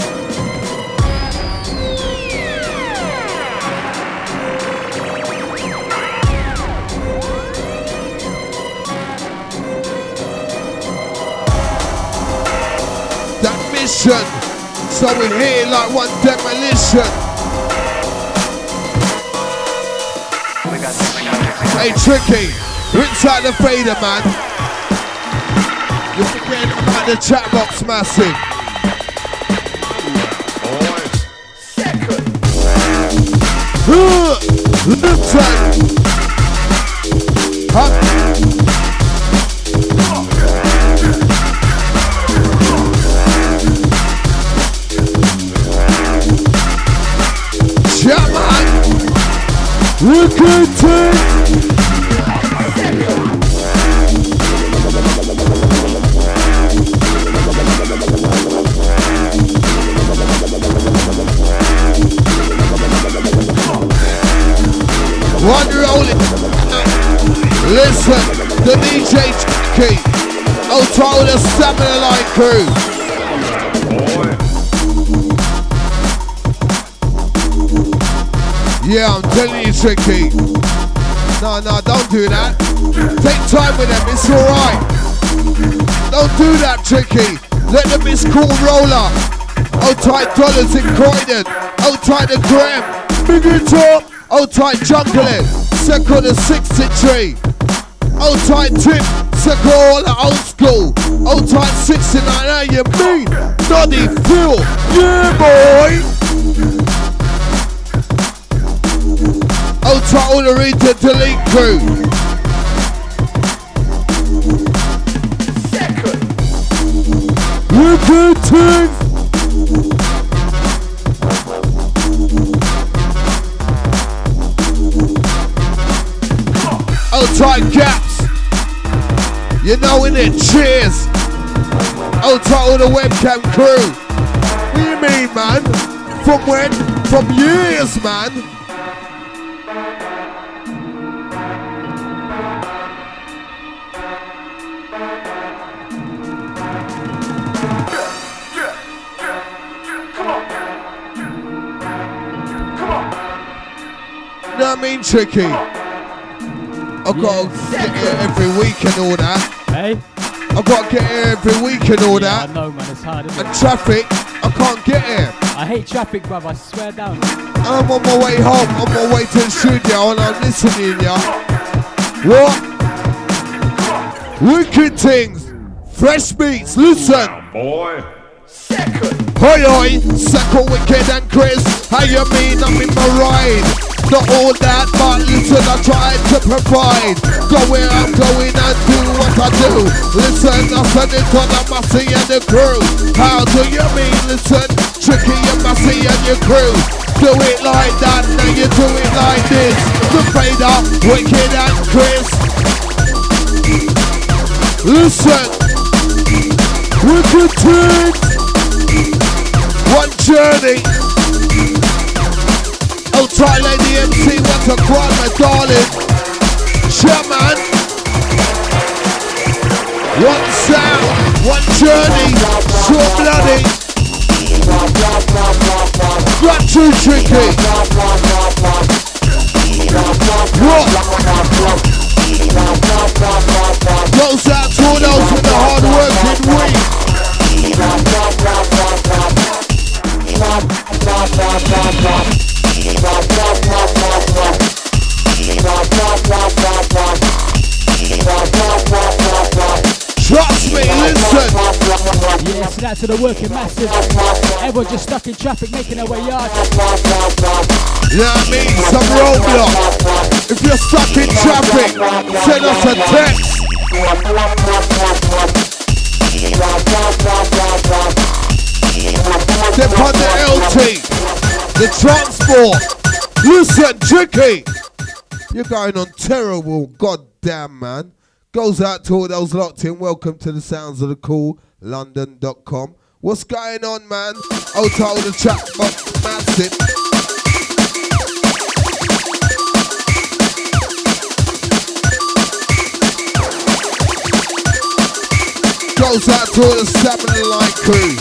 So we here like one demolition. Hey Tricky, rinse out the fader, man. You're forgetting about the chat box, massive. Listen. Wicked thing. One rolling. Listen, the DJ Tricky. Oh, told the Stamina Line crew. Yeah, I'm telling you, Tricky. No, don't do that. Take time with them, it's alright. Don't do that, Tricky. Let them miss cool roller. Oh, tight dollars in Croydon. Oh, tight the gram. Big it up. Oh, tight juggling. Second the 63. Oh, tight tip. Second all the old school. Oh, tight 69. How you mean? Noddy, Phil, yeah boy. Ultra all the read to delete crew. Repeating. Ultra gaps. You know in it, cheers. Ultra all the webcam crew. What do you mean, man? From when? From years, man. Know what I mean, Tricky? I've got to get here every week and all that. Hey? I've got to get here every week and all that. I know, man, it's hard, isn't And it? traffic, I can't get here. I hate traffic, bruv, I swear down. I'm on my way home, on my way to the studio, and I'm listening, yeah. What? Wicked things. Fresh beats, listen. Boy. Hoi hoi, Second Wicked and Chris. How you mean I'm in my ride? Not all that, but listen, I try to provide. Go where I'm going and do what I do. Listen, I send it to the Massey and the crew. How do you mean, listen? Tricky and Massey and your crew. Do it like that, now you do it like this. The Fader, Wicked and Chris. Listen, Wicked things. One journey. Ultra Lady MC, what a crowd, my darling. Shaman. One sound, one journey. So bloody. Not too tricky. What? Goes out to all those with the hard working week. Trust me, listen. Yeah, so that's to the working massive. Everyone just stuck in traffic, making their way yard. You know what I mean? Some roadblock. If you're stuck in traffic, send us a text. Step on the LT, the transport. Listen, Tricky. You're going on terrible, goddamn man. Goes out to all those locked in. Welcome to the sounds of the cool, London.com. What's going on, man? I'll tell the chat box massive. Goes out to all the Stamina Line crew.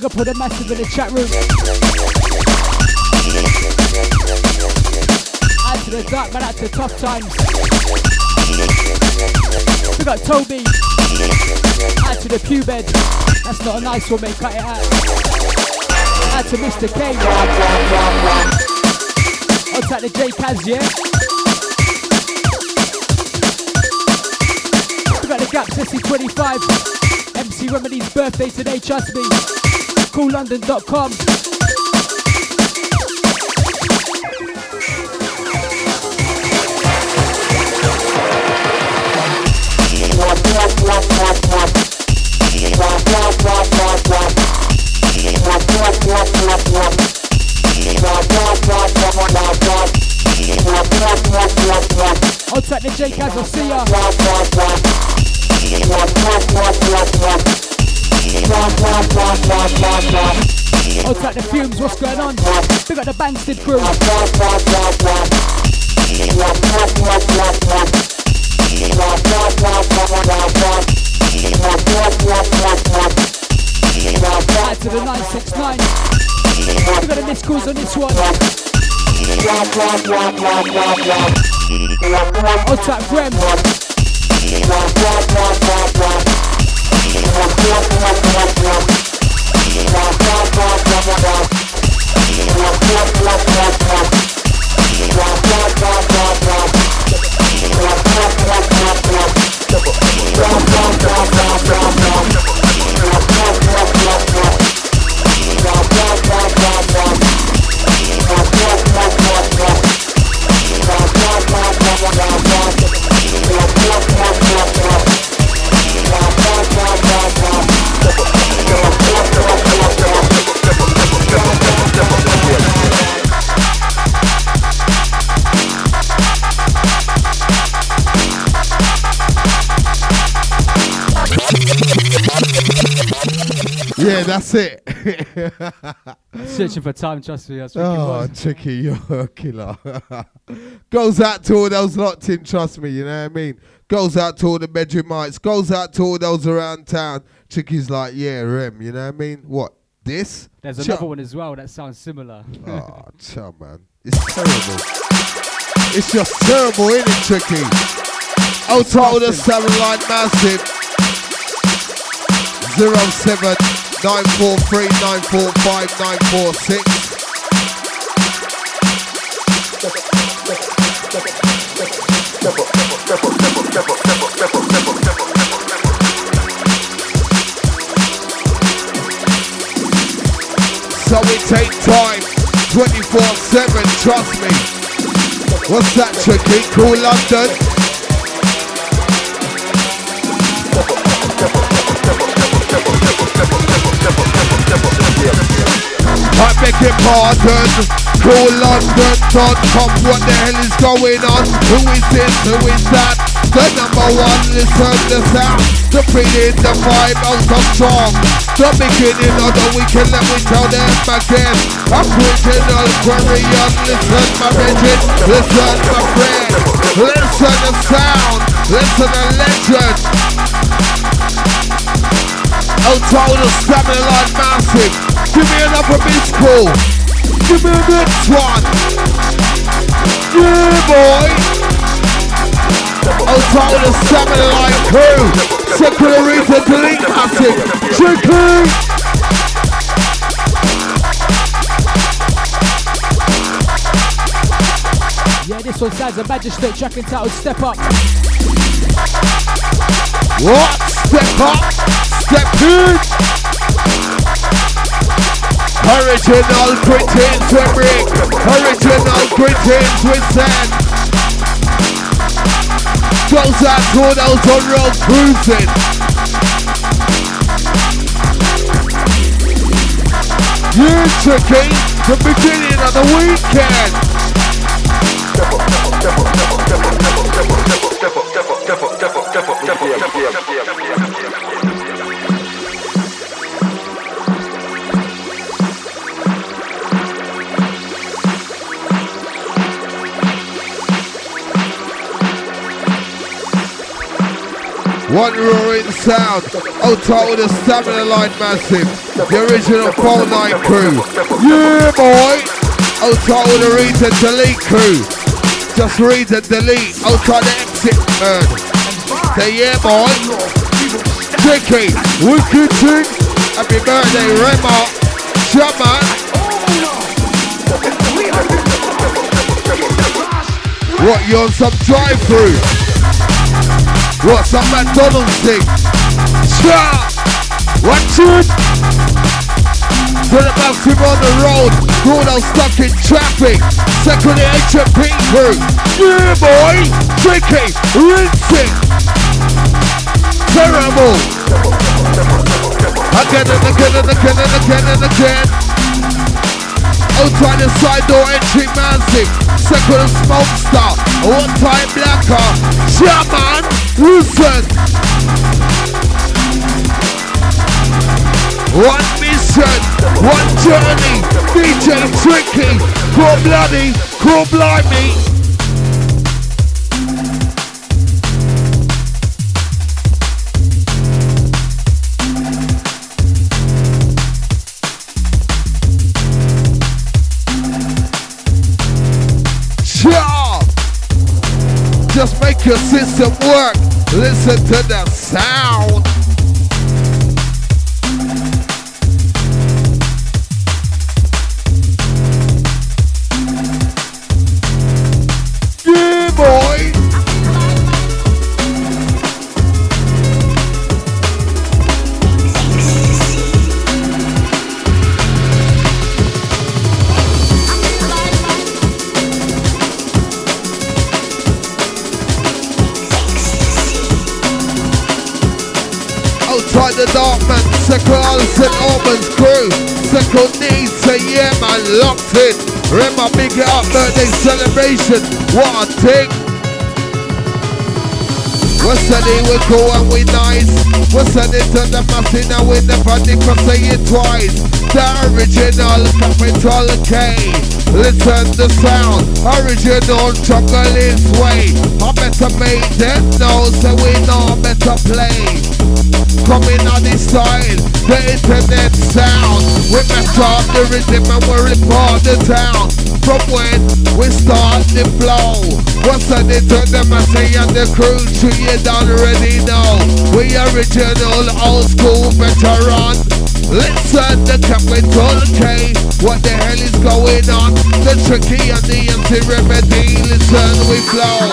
Big up all the massive in the chat room. Add to the dark man, add to the tough times. We got Toby. Add to the pew bed. That's not a nice one, mate. Cut it out. Add to Mr. K. I'll take the J Kaz, yeah? We got the Gap Sissy 25. MC Remedy's birthday today, trust me. CoolLondon.com. I'll take the J Kaz, I'll see ya. I'll take the Fumes, what's going on? We got the Bankstead crew. Add to the 969. We got the missed calls on this one. I'll take Graham. Yeah, that's it. Searching for time, trust me. That's oh, Chicky, you're a killer. Goes out to all those locked in, trust me, you know what I mean? Goes out to all the Bedroomites. Goes out to all those around town. Chicky's like, yeah, Rem, you know what I mean? What, this? There's another one as well that sounds similar. Oh, chill, man. It's terrible. It's just terrible, isn't it, Chicky? I'll tell the 7 line massive. 07 943 945 946. So we take time 24/7, trust me. What's that, Chicky? Cool London? I beg your pardon. CoolLondon.com. What the hell is going on? Who is this? Who is that? The number one, listen the sound. The feeling, the vibe, oh so strong. The beginning of the weekend, let me tell them again. Original Quarian, listen my rigid, listen my friend. Listen the sound, listen the legend. Oh, total stamina like massive. Give me another miss call. Give me the next one. Yeah, boy. Oh, total stamina like crew. Secularita delete massive. Chicky. Yeah, this one sounds a magistrate track entitled Step Up. What? Step up? Step in? Original greetings with Rick. Original greetings with Zen. Goes out to those on road cruising. Yeah, Chicky, the beginning of the weekend. One roaring sound. Outside with the stamina line massive. The original phone line crew. Yeah, boy. Outside with the read and delete crew. Just read and delete. Outside the exit bird. Say yeah, boy. Tricky. Wicked thing. Happy birthday, Rema. Shaman. What, you on some drive-through? What, some McDonald's thing? Sure! Watch it! To the massive on the road, Bruno stuck in traffic. Second the HMP crew. Yeah, boy! Tricky! Rinsing! Terrible! Again and again and again and again and again. Outside the side door entry massive. Second smoke star. One time blacker. Shaman. Listen. One mission. One journey. DJ Tricky. Cool bloody. Cool blimey. Just make your system work. Listen to the sound. Yeah, boy. Outside the dark man, Second St. Albans crew. Second needs to yeah man, locked in. Remember big it up birthday celebration. What a thing. We're sending we cool and we nice. We're sending to the massing and we never never say it twice. The original capital K. Listen the sound. Original chocolate way. I better make them know so we know better play. Coming on this style, the internet sound. We mess up the rhythm and we report the town. From when we start the flow, what's on it to the massey and the crew? So you don't already know. We original old school veteran. Listen the capital K. What the hell is going on? The Tricky and the anti-remedy. Listen, we flow.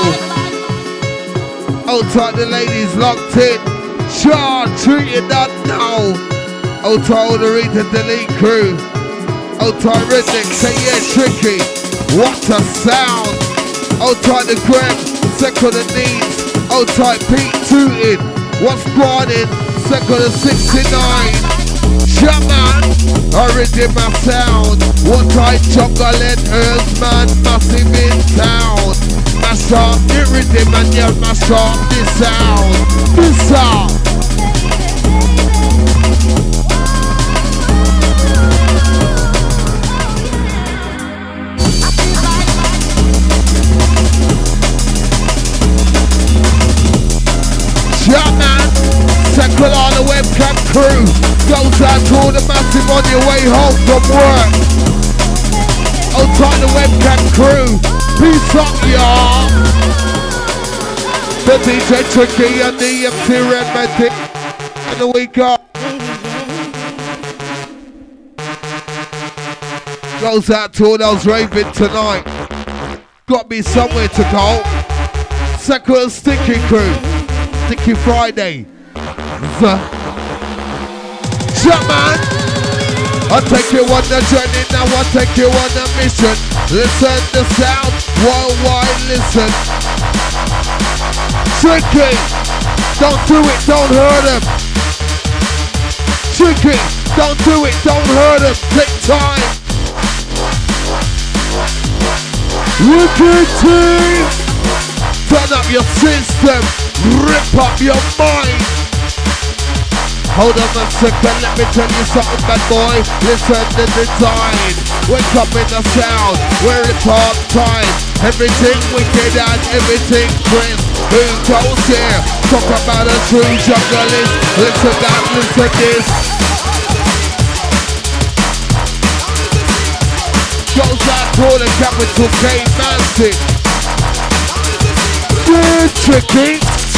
Outside the ladies locked in. Sure, treat it that now. Outside the read and delete crew. Outside redneck, say yeah, Tricky. What a sound. Outside the grab, second the needs. Outside Pete tooting. What's grinding? Second the 69. Shaman, already my sound. What I chocolate earth man, massive in town. Mash up the rhythm and you mash up the sound. The sound. Shaman, second on the webcam crew. Goes out to all the massive on your way home from work. Outside the webcam crew. Peace up, y'all. The DJ Tricky and the MC Remedy. And we got. Goes out to all those raving tonight. Got me somewhere to go. Second Sticky crew. Sticky Friday. Shaman, I'll take you on the journey now, I'll take you on a mission. Listen the sound, worldwide listen. Tricky, don't do it, don't hurt him. Tricky, don't do it, don't hurt him. Take time. Wicked team, turn up your system, rip up your mind. Hold on a second, let me tell you something, bad boy. Listen to the design. Wake up in the sound, we're in part time. Everything wicked and everything crisp. Who goes here? Talk about a true junglist. Listen that, listen this. Goes out to the capital K Massive. Good tricky.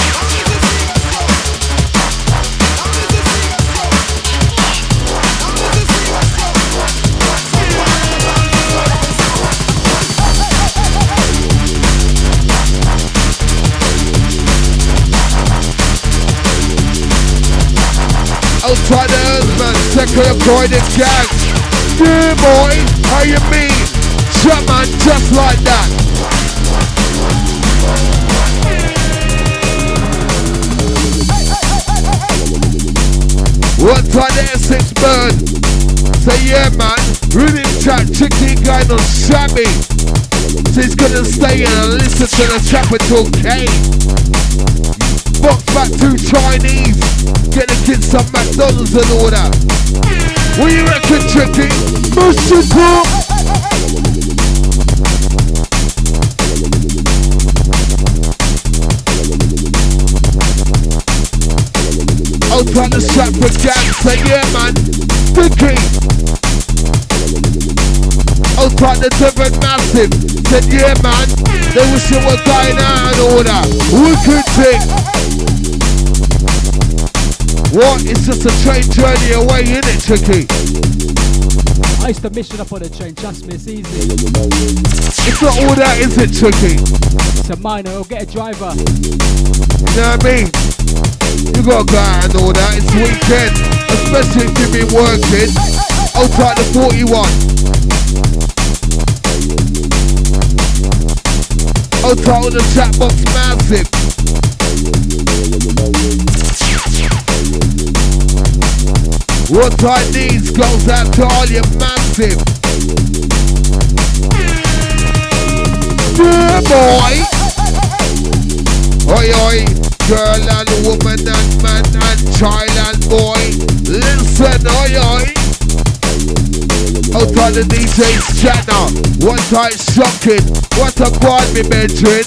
Outside the husband, second embroidered gang. Yeah boy, how you mean? Shut man, just like that. One time the Essex bird. Say yeah man, really chat, chicken guy not shabby. So he's gonna stay and listen to the capital K. Box back to Chinese. Get the kids some McDonald's and all that. What you reckon, Tricky? Mr. Talk. I'll try to strap for gang. Say yeah man, Tricky. I'll try to Devon Massive. Said yeah man, they wish you were going out and all that. Wicked thing. What? It's just a train journey away, innit, Tricky? I used to mission up on a train, trust me, it's easy. It's not all that, is it, Tricky? It's a minor, or get a driver. You know what I mean? You gotta go out and all that, it's weekend. Especially if you've been working. I'll take the 41. I'll take all the chat box massive. What I need goes out to all your massive. Yeah, boy. Oi, oi. Girl and woman and man and child and boy. Listen, oi, oi. Out on the DJ scanner. What I shocking. What a quad me bedrin.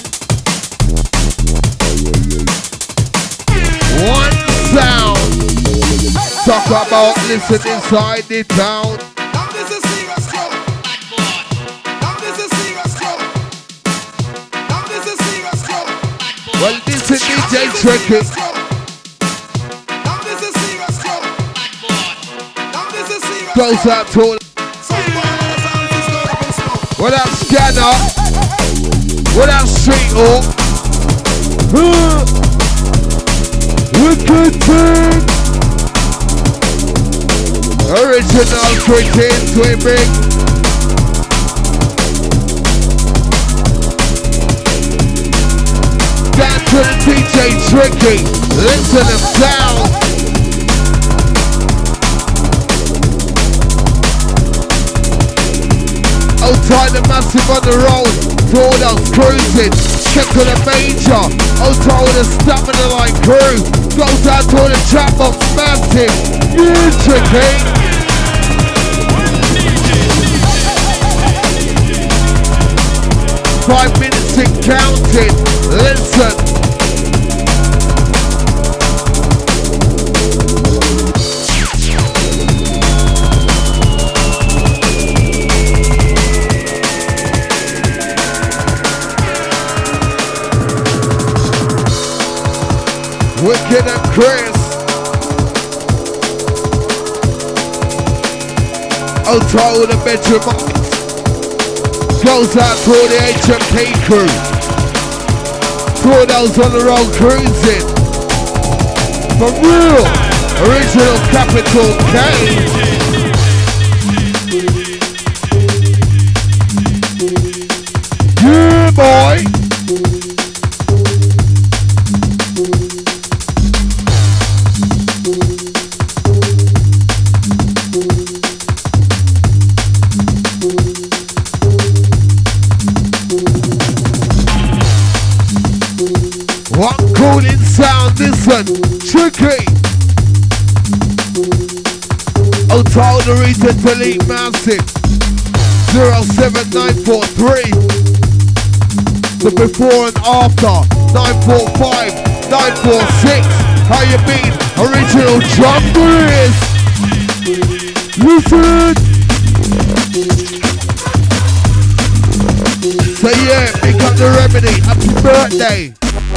One sound. Talk about listen inside the town. Now this is serious trouble. Now this is serious trouble. Now this is serious trouble. Well, this is DJ Tricky. Now this is serious trouble. Now this is serious. Goes out to what up, Scanner? What up, Street Hawk? Wicked thing. Original cricket, swimming. Down to the DJ Tricky. Listen to sound. Outside the massive on the road. To all those cruising. Check on the major. Outside with the stamina like crew. Goes out to all the chat box massive. You Tricky. 5 minutes and counting. Listen. Wicked and Chris. Outside with the bedroom. Goes out to all the HMK crew. To all those on the road cruising. For real. Original Capital K. Yeah, boy. Listen, Tricky. Hotel the Rita Delete Massive 07943. The before and after 945 946. How you been? Original Junglers. Listen. So yeah, pick up the remedy. Happy birthday.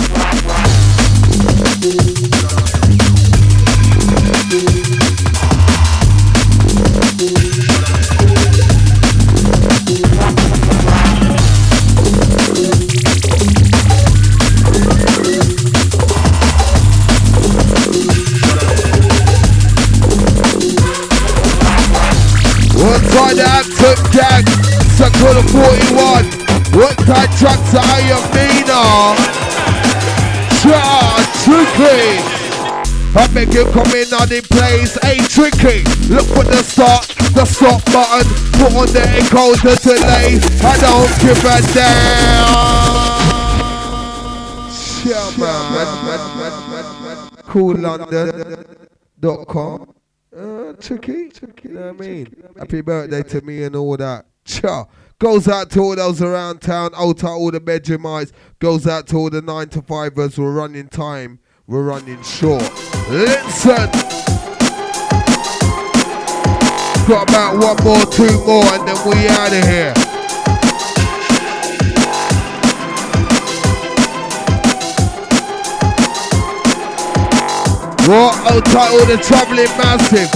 One time the active gang, circle the 41. What kind of tracks are you mean? Tricky. I beg you come in on the place. Hey, Tricky, look for the start, the stop button. Put on the echo, the delay. I don't give a damn. CoolLondon.com. Tricky, you know what I mean? Happy birthday to me and all that. Cha. Goes out to all those around town, out to all the Benjamites. Goes out to all the 9-to-5ers. We're running time, we're running short. Listen. Got about one more, two more, and then we out of here. What? Out to all the traveling massive.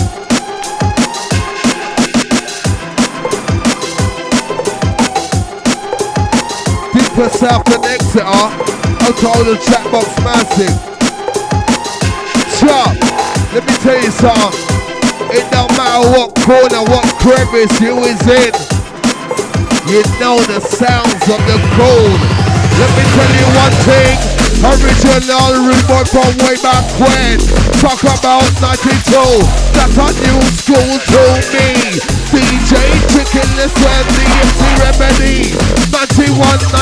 For South and Exeter, I'll tell the chat box massive. Sharp, let me tell you something. It don't matter what corner, what crevice you is in. You know the sounds of the cold. Let me tell you one thing. Original reborn from way back when. Talk about 92. That's a new school to me. DJ Chicken, listen, the MC Remedy. 91,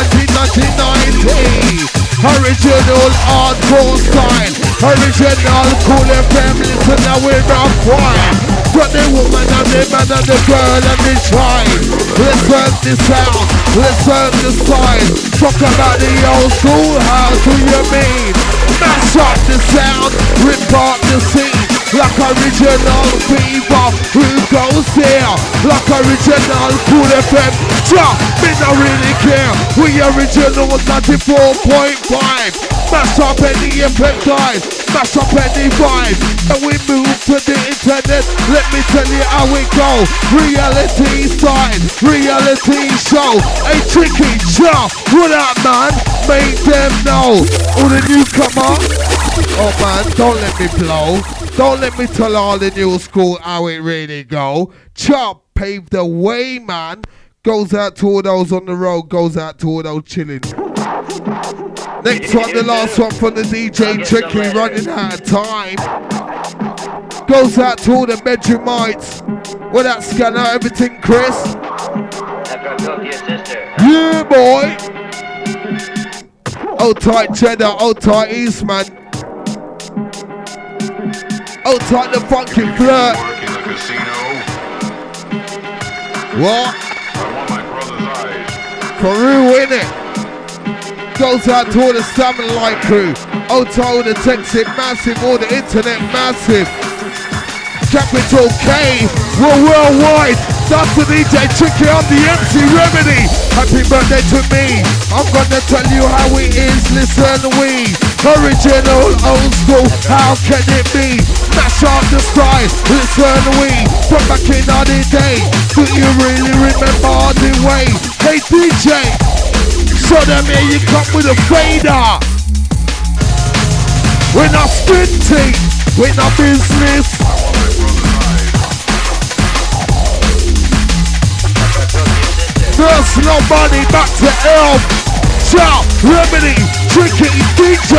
1990. Original hardcore style. Original cool FM, listen now we're not quiet. Got the woman and the man and the girl and the child. Listen the sound, listen the style. Talk about the old school, how do you mean? Mash up the sound, rip up the scene. Like original fever, who goes here? Like original cool FM. Ja, me not really care. We original 94.5. Mash up any effect guys, mash up any vibe. And we move to the internet. Let me tell you how we go. Reality side, reality show. Hey Tricky, ja, what up man? Make them know. All the newcomer. Oh man, don't let me blow. Don't let me tell all the new school how it really go. Chop paved the way, man. Goes out to all those on the road, goes out to all those chilling. Next one, the last one from the DJ Tricky, running out of time. Goes out to all the Benjamites. What that scanner, everything, Chris? Yeah, boy. Old tight Cheddar, old tight Eastman. Old tight the funky flirt. What? Peru, innit? Goes out to all the Salmon Light crew. Old tight all the texting massive, all the internet massive. Capital K, we're worldwide. That's the DJ Tricky, I'm the MC Remedy. Happy birthday to me. I'm gonna tell you how it is, listen we. Original, old school, how can it be? Mash up the style, listen we. From back in the day, do you really remember the way? Hey DJ, show them here you come with a fader. We're not squinting, we're not business. First nobody, back to Elf. Shout, Remedy, Tricky, DJ.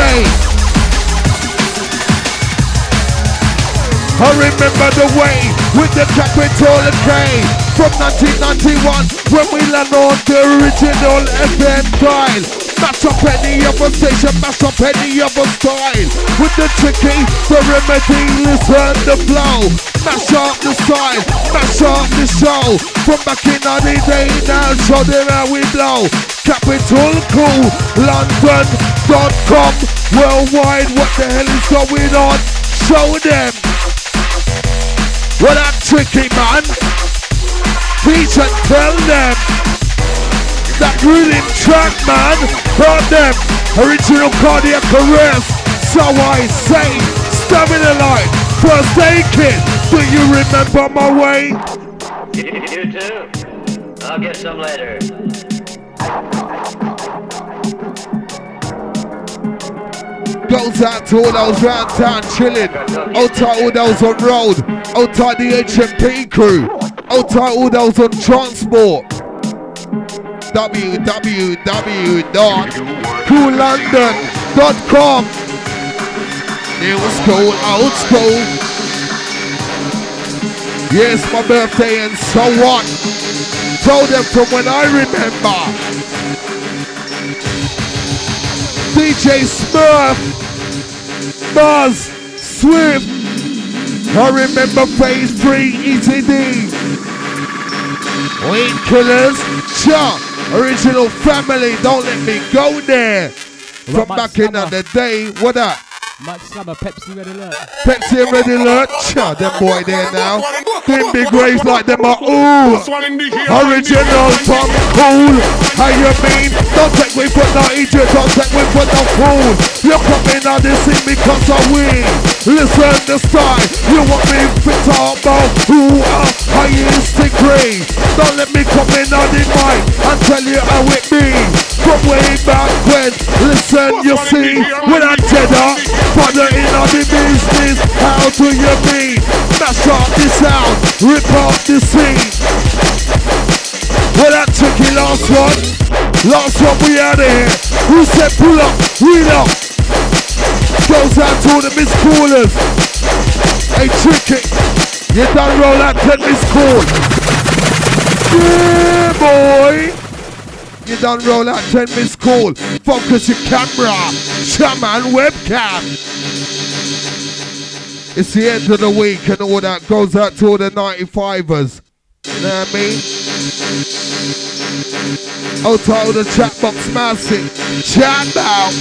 I remember the way with the capital K. From 1991 when we land on the original FM dial. Mash up any other station, mash up any other style. With the Tricky, the Remedy, listen the flow. Mash up the style, mash up the show. From back in the day now, show them how we blow. Capital Cool, London.com. DJTricky.com. Worldwide, what the hell is going on? Show them. What that tricky, man. Teach and tell them. That rhythm track, man. Heard them. Original cardiac arrest. So I say, Stamina Line, First Aid Kit. Do you remember my way? You too? I'll get some later. Goes out to all those round town chilling. Out to all those on road. Out to the HMP crew. Out to all those on transport. www.coollondon.com. New school, old school. Yes, my birthday and so what? Told them from when I remember. DJ Smurf, Buzz, Swift. I remember Phase 3, Easy D. Weed Killers, Cha, Original Family, don't let me go there. From back in the day, what that? Mike Slammer, Pepsi Red Alert. Pepsi Red Alert, Cha, them boy there now. Them big raves like them are ooh. Original from cool. How you mean? Don't take me for no idiot, don't take me for no fool. You come in on this scene because I win. Listen the style, you want me to talk about who are highest degree. Don't let me come in on the mic and tell you how it be. From way back when, listen you see, when I cheddar, father in on the business, how do you mean? Mash up the sound, rip off the scene. Well that tricky last one we out of here. Who said pull up, wheel up? Goes out to all the Miss Callers. Hey Tricky, you done roll out 10 Miss Call. Yeah boy. You done roll out 10 Miss Call. Focus your camera, shaman webcam. It's the end of the week and all that goes out to all the 95ers. You know what I mean? Oh, to all the chat box massive. Chat out.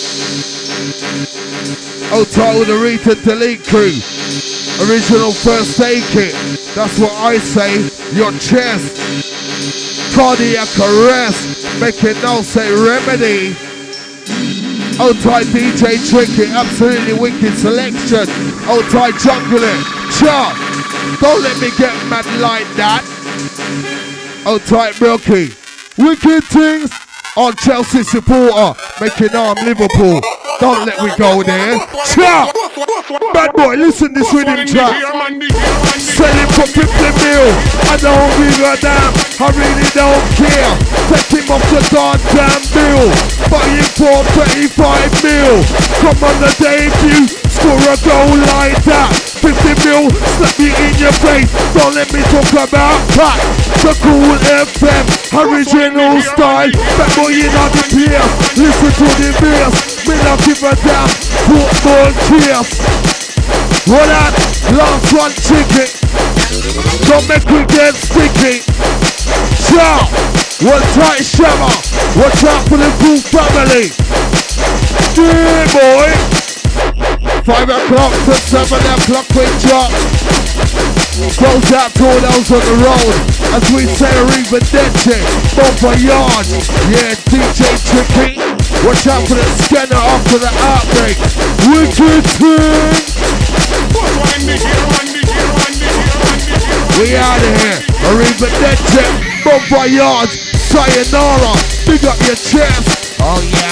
Oh, to all the Rita Delete crew. Original First Aid Kit. That's what I say. Your chest. Cardiac arrest. Make it no say remedy. Oh, tight DJ Tricky. Absolutely wicked selection. Oh, tight jungle it. Cha. Don't let me get mad like that. Oh, tight Brookie. Wicked things on Chelsea supporter. Making arm Liverpool. Don't let me go there. Cha! Bad boy, listen this rhythm track. Selling for 50 mil. I don't give a damn. I really don't care. Take him off the goddamn bill. Buy him for 35 mil. Come on the debut. Score a goal like that. 50 mil, slap me in your face. Don't let me talk about that. The Cool FM, original style. Bad boy in on the pier. Listen to the bass. Me not give a damn. Football cheers. What that? Last one chicken. Don't make me get sticky. Ciao. One tight shammer. Watch out for the Cool family. Yeah boy. 5 o'clock to 7 o'clock we drop. Goes out to all those on the road. As we say even dead shit. Bon voyage. Yeah, DJ Tricky. Watch out for the scanner after the outbreak. Wicked thing. We out of here. Arriba dead shit. Bon voyage. Sayonara. Big up your chest. Oh yeah.